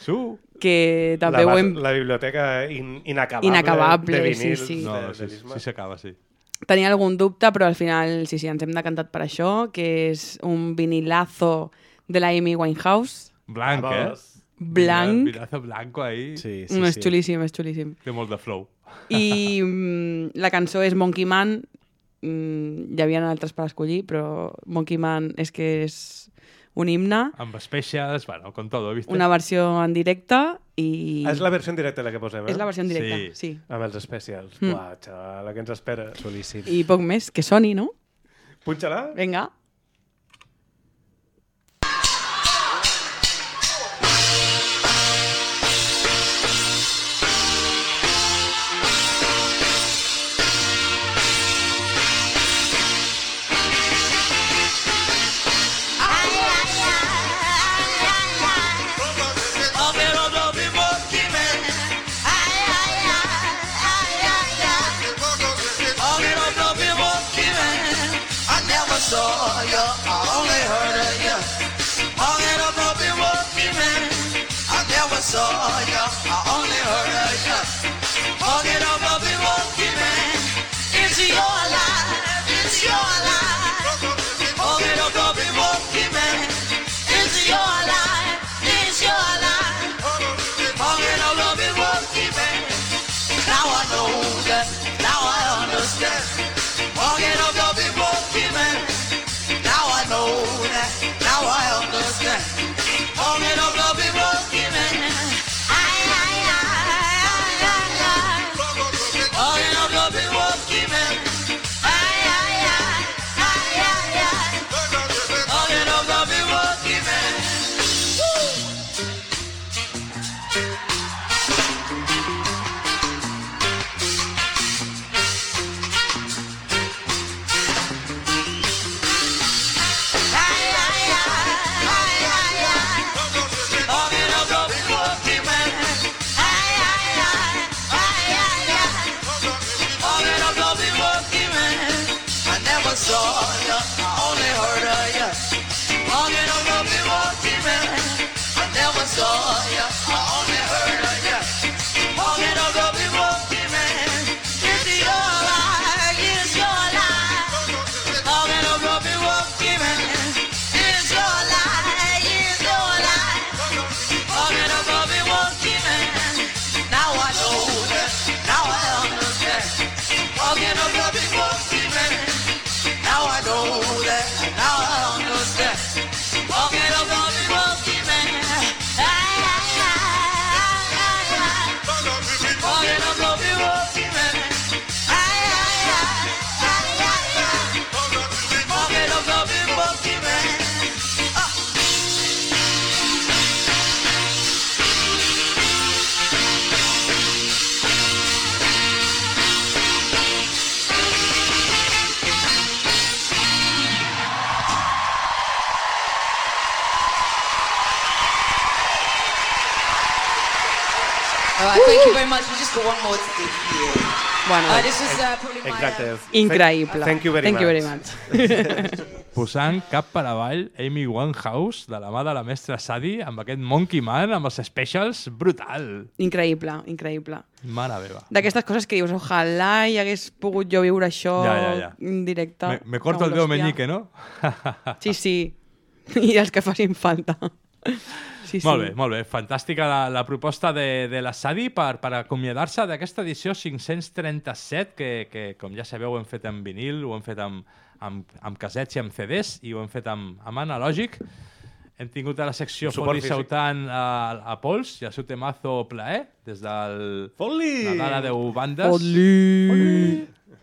Que també la biblioteca inacabable de vinils de l'Isma. Sí s'acaba, sí. Tenia algun dubte, però al final sí, ens hem decantat per això, que és un vinilazo de la Amy Winehouse. Blanc, Blanc. Vinilazo blanco ahí. Sí. És xulíssim. Té molt de flow. I la cançó és Monkey Man. Hi havia altres per escollir, però Monkey Man és que és un himne. Amb espècies, bueno, con todo, ¿viste? Una versió en directe i... És la versió en directe la que posem, És la versió en directe, sí. Amb els especials. Buah, xaval, la que ens espera. Solíssim. I poc més, que soni, no? Punxa-la. Vinga. Saw you, I only heard of you. Hung in a broken walking man. I never saw you, I only heard of you. Hung in a broken walking man. It's your life, it's your life. Hung in a broken walking man. It's your life, it's your life. Hung in a broken walking man. Now I know that, now I understand. Hung in a broken walking man. Now I know that, now I understand. Hung it up, love it, walking man. Hung it up, love it, never saw ya, I only heard of ya. Walking a grumpy monkey man, is your life, is your life. Walking a grumpy monkey man, is your life, is your life. Walking a grumpy monkey man, now I know that, now I understand. Walking a grumpy monkey man, now I know that, now I understand. Walking a grumpy monkey man, walking a grumpy monkey man, walking a grumpy monkey man. Thank you very much. We just got one more to do here. Bueno, this is probably my... Exacte. Increïble. Thank you very much. Posant cap per avall Amy Winehouse de la mà de la mestra Sadie amb aquest Monkey Man, amb els specials, brutal. Increïble, increïble. Mare meva. D'aquestes coses que dius, ojalà hi hagués pogut jo viure això Ja. en directe. Me corto el dedo meñique, no? Sí, sí. I els que facin falta. Sí, Molt bé, molt bé. Fantàstica la proposta de la Sadi per acomiadar-se d'aquesta edició 537 que, com ja sabeu, ho hem fet en vinil, ho hem fet amb casets i amb CDs i ho hem fet amb analògic. Hem tingut a la secció Foli Sautant a Pols i el seu temazo Plaer, des del Nadal a 10 bandes. Foli!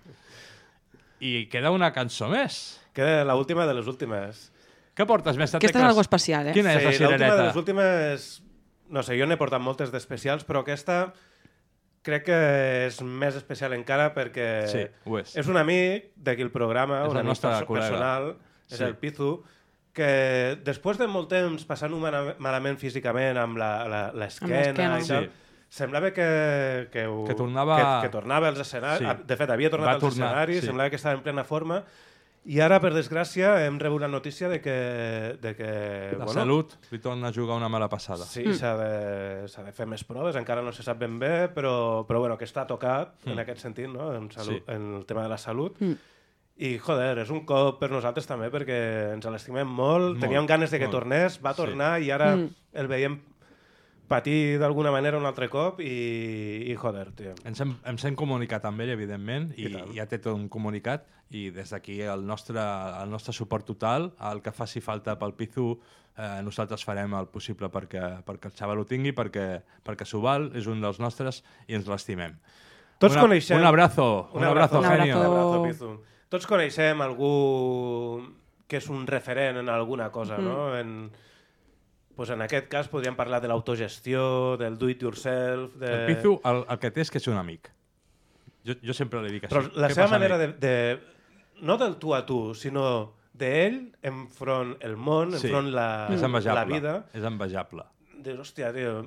I queda una cançó més. Queda l'última de les últimes. Què portes més? Aquesta és algo especial, Quina és la cirereta? L'última de les últimes... No sé, jo n'he portat moltes d'especials, però aquesta crec que és més especial encara perquè sí, ho és. És un amic d'aquí el programa, és un amic personal, sí. és el Pizu, que després de molt temps passant-ho malament físicament amb l'esquena i tal, semblava que tornava als escenaris. Sí. De fet, havia tornat als escenaris, sí. Semblava que estava en plena forma. I ara, per desgràcia, hem rebut la notícia de que la salut li torna a jugar una mala passada. Sí, s'ha de fer més proves, encara no se sap ben bé, però bueno, que està tocat en aquest sentit, no? En el tema de la salut. I, joder, és un cop per nosaltres també, perquè ens l'estimem molt, teníem ganes de que tornés, va tornar i ara el veiem patir d'alguna manera un altre cop i joder, tio. Ens hem comunicat amb ell, evidentment, i ja té tot un comunicat, i des d'aquí el nostre suport total, el que faci falta pel Pizu, nosaltres farem el possible perquè el xaval ho tingui, perquè s'ho val, és un dels nostres i ens l'estimem. Tots coneixem... Un abrazo, genio. Un abrazo, Pizu. Tots coneixem algú que és un referent en alguna cosa, no? Pues en aquest cas podríem parlar de l'autogestió, del do-it-yourself... El Pizu el que té és que és un amic. Jo sempre li dic així. Però la seva manera no del tu a tu, sinó d'ell enfront el món, enfront la vida... És envejable. Dius, hòstia, tio...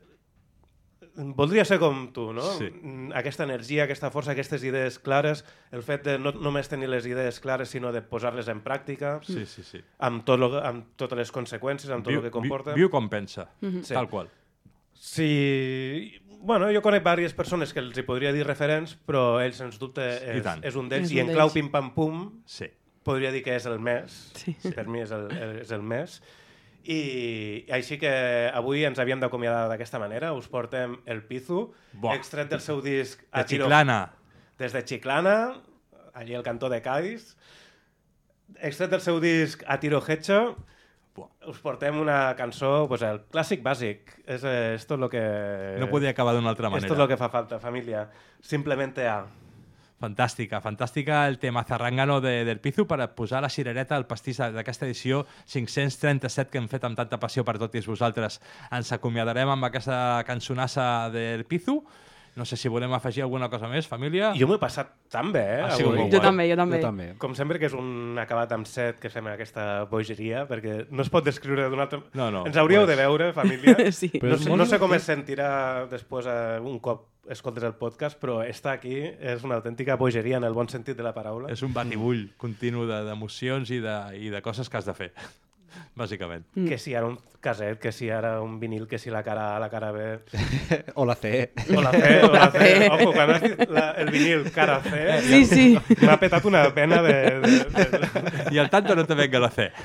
Voldria ser com tu, no? Sí. Aquesta energia, aquesta força, aquestes idees clares, el fet de no només tenir les idees clares, sinó de posar-les en pràctica, amb totes les conseqüències, amb tot el que comporta. Viu com pensa, tal qual. Sí, bueno, jo conec diverses persones que els hi podria dir referents, però ell, sens dubte, és un d'ells, i en clau pim-pam-pum podria dir que és el més, per mi és el més. I així que avui ens havíem d'acomiadar d'aquesta manera. Us portem el Pizu, extret del seu disc de Chiclana. Des de Chiclana, allí al cantó de Cádiz. Extret del seu disc A Tiro Hecho, us portem una cançó, pues el clàssic bàsic. Esto es lo que... No podia acabar d'una altra manera. Esto es lo que fa falta, família. Simplemente A. Fantàstica el tema zarrangano del Pizu per posar la cirereta al pastís d'aquesta edició 537 que hem fet amb tanta passió per tots vosaltres. Ens acomiadarem amb aquesta cançonassa del Pizu. No sé si volem afegir alguna cosa més, família. Jo m'ho he passat tan bé, Jo també. Com sempre que és un acabat amb set que fem aquesta bogeria, perquè no es pot descriure d'una altra... No, ens hauríeu de veure, família. Sí. No sé com es sentirà després un cop escoltes el podcast, però estar aquí és una autèntica bogeria en el bon sentit de la paraula. És un batibull continu d'emocions i de coses que has de fer. bàsicament. Que si ara un caset, que si ara un vinil, que si la cara A, la cara B... O la C. O la C. Ojo, quan has dit el vinil cara C, sí. m'ha petat una pena de... I al tanto no te venga la C.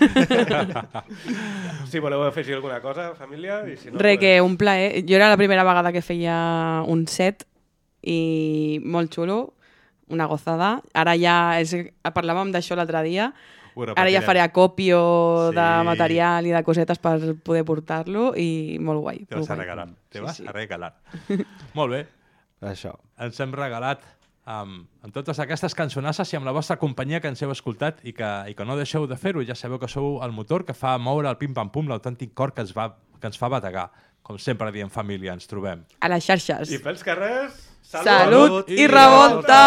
Si voleu afegir alguna cosa, família... I si no, que un plaer. Jo era la primera vegada que feia un set i molt xulo, una gozada. Ara ja, parlàvem d'això l'altre dia, ara ja faré acopio de material i de cosetes per poder portar-lo i molt guai. Te vas a regalar. A regalar. Molt bé. Això. Ens hem regalat amb totes aquestes cançonasses i amb la vostra companyia que ens heu escoltat i que no deixeu de fer-ho. Ja sabeu que sou el motor que fa moure el pim-pam-pum, l'autèntic cor que ens fa bategar. Com sempre diem, família, ens trobem. A les xarxes. I pels carrers, salut i revolta!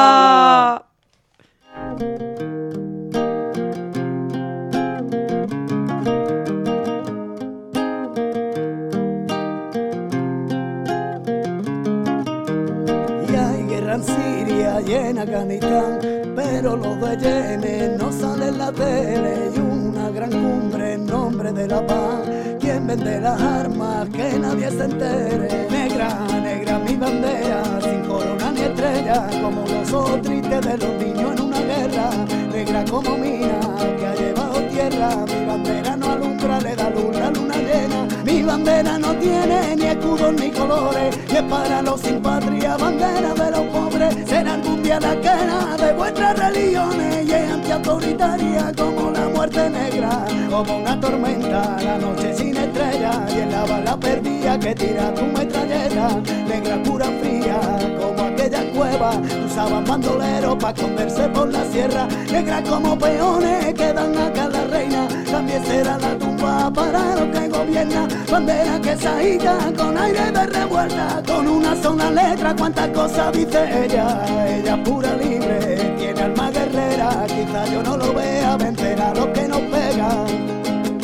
Y hay guerra en Siria y en Afganistán, pero los de Yemen no salen en la tele y una gran cumbre en nombre de la paz. ¿Quién vende las armas? Que nadie se entere. Negra, negra mi bandera, sin corona ni estrella, como los ojos tristes de los niños en una guerra. Negra como mina, que ha llevado tierra. Mi bandera no alumbra, le da luz la luna llena. Mi bandera no tiene ni escudos ni colores, y es para los sin patria, bandera de los pobres. Será algún día la quena de vuestras religiones y es antiautoritaria como la muerte negra, como una tormenta, la noche sin estrella y en la bala perdida que tira tu metralleta. Negra pura fría como aquella cueva, usaban bandoleros para esconderse por la sierra. Negra como peones que dan acá la reina, también será la tumba para los que gobiernan. Bandera que se agita con aire de revuelta, con una sola letra, cuántas cosas dice ella pura libre, tiene alma guerrera, quizá yo no lo vea, vencer a los que nos pegan.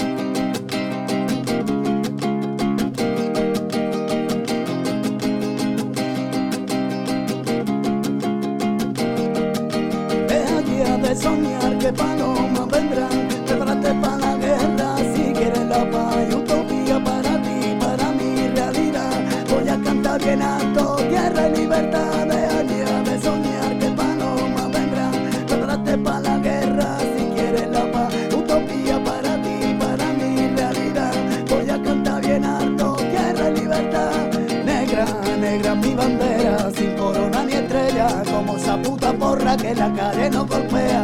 De soñar que palomas vendrán, prepárate para la guerra si quieres la paz y utopía para ti, para mi realidad. Voy a cantar bien alto, tierra y libertad. De soñar que palomas vendrán, prepárate para la guerra si quieres la paz, utopía para ti, para mi realidad. Voy a cantar bien alto, tierra y libertad. Negra, negra mi bandera, sin corona ni estrella, como esa puta porra que la calle no golpea.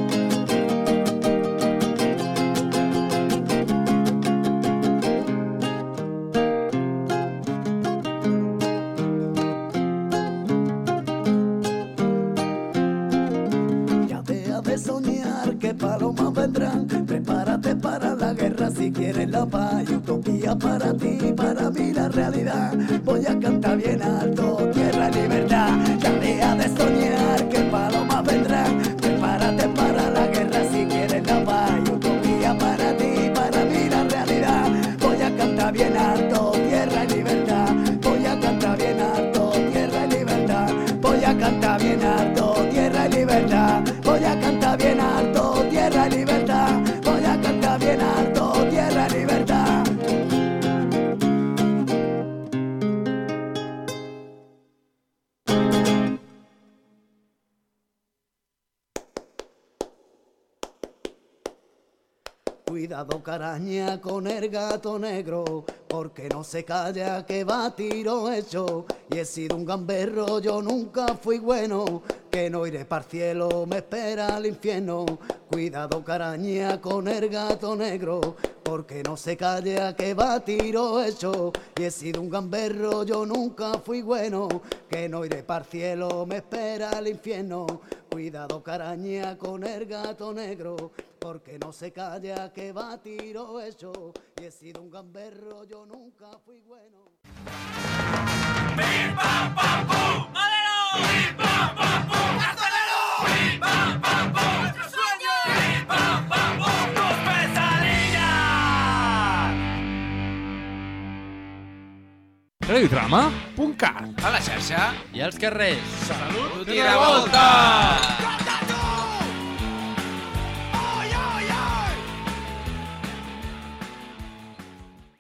Ya deja de soñar que palomas vendrán, prepárate para la guerra si quieres la paz y utopía para ti, para mí la realidad. Voy a cantar bien alto, tierra y libertad. Ya deja de soñar que palomas vendrán, prepárate para la guerra si quieres la paz y utopía para ti, para mí la realidad. Voy a cantar bien alto, tierra y libertad. Voy a cantar bien alto, tierra y libertad. Voy a cantar bien alto, tierra y libertad. Voy a cantar bien alto, tierra y libertad. Voy a cantar bien alto, tierra y libertad. Cuidado caraña con el gato negro, porque no se calla que va a tiro hecho. Y he sido un gamberro, yo nunca fui bueno, que no iré para el cielo, me espera el infierno. Cuidado caraña con el gato negro, porque no se calla que va a tiro hecho. Y he sido un gamberro, yo nunca fui bueno, que no iré para el cielo, me espera el infierno. Cuidado caraña con el gato negro, porque no se calla que va a tiro hecho. Y he sido un gamberro, yo nunca fui bueno. ¡Pim, pam, pam, pum! ¡Madero! ¡Pim, pam, pam, pum! ¡Acelero! ¡Pim, pam, pam, pum! ¡Nuestro sueño! ¡Pim, pam, pam, pum! ¡Tus pesadillas! Radiodrama.cat. A la xarxa i als carrers. Salut i revolta!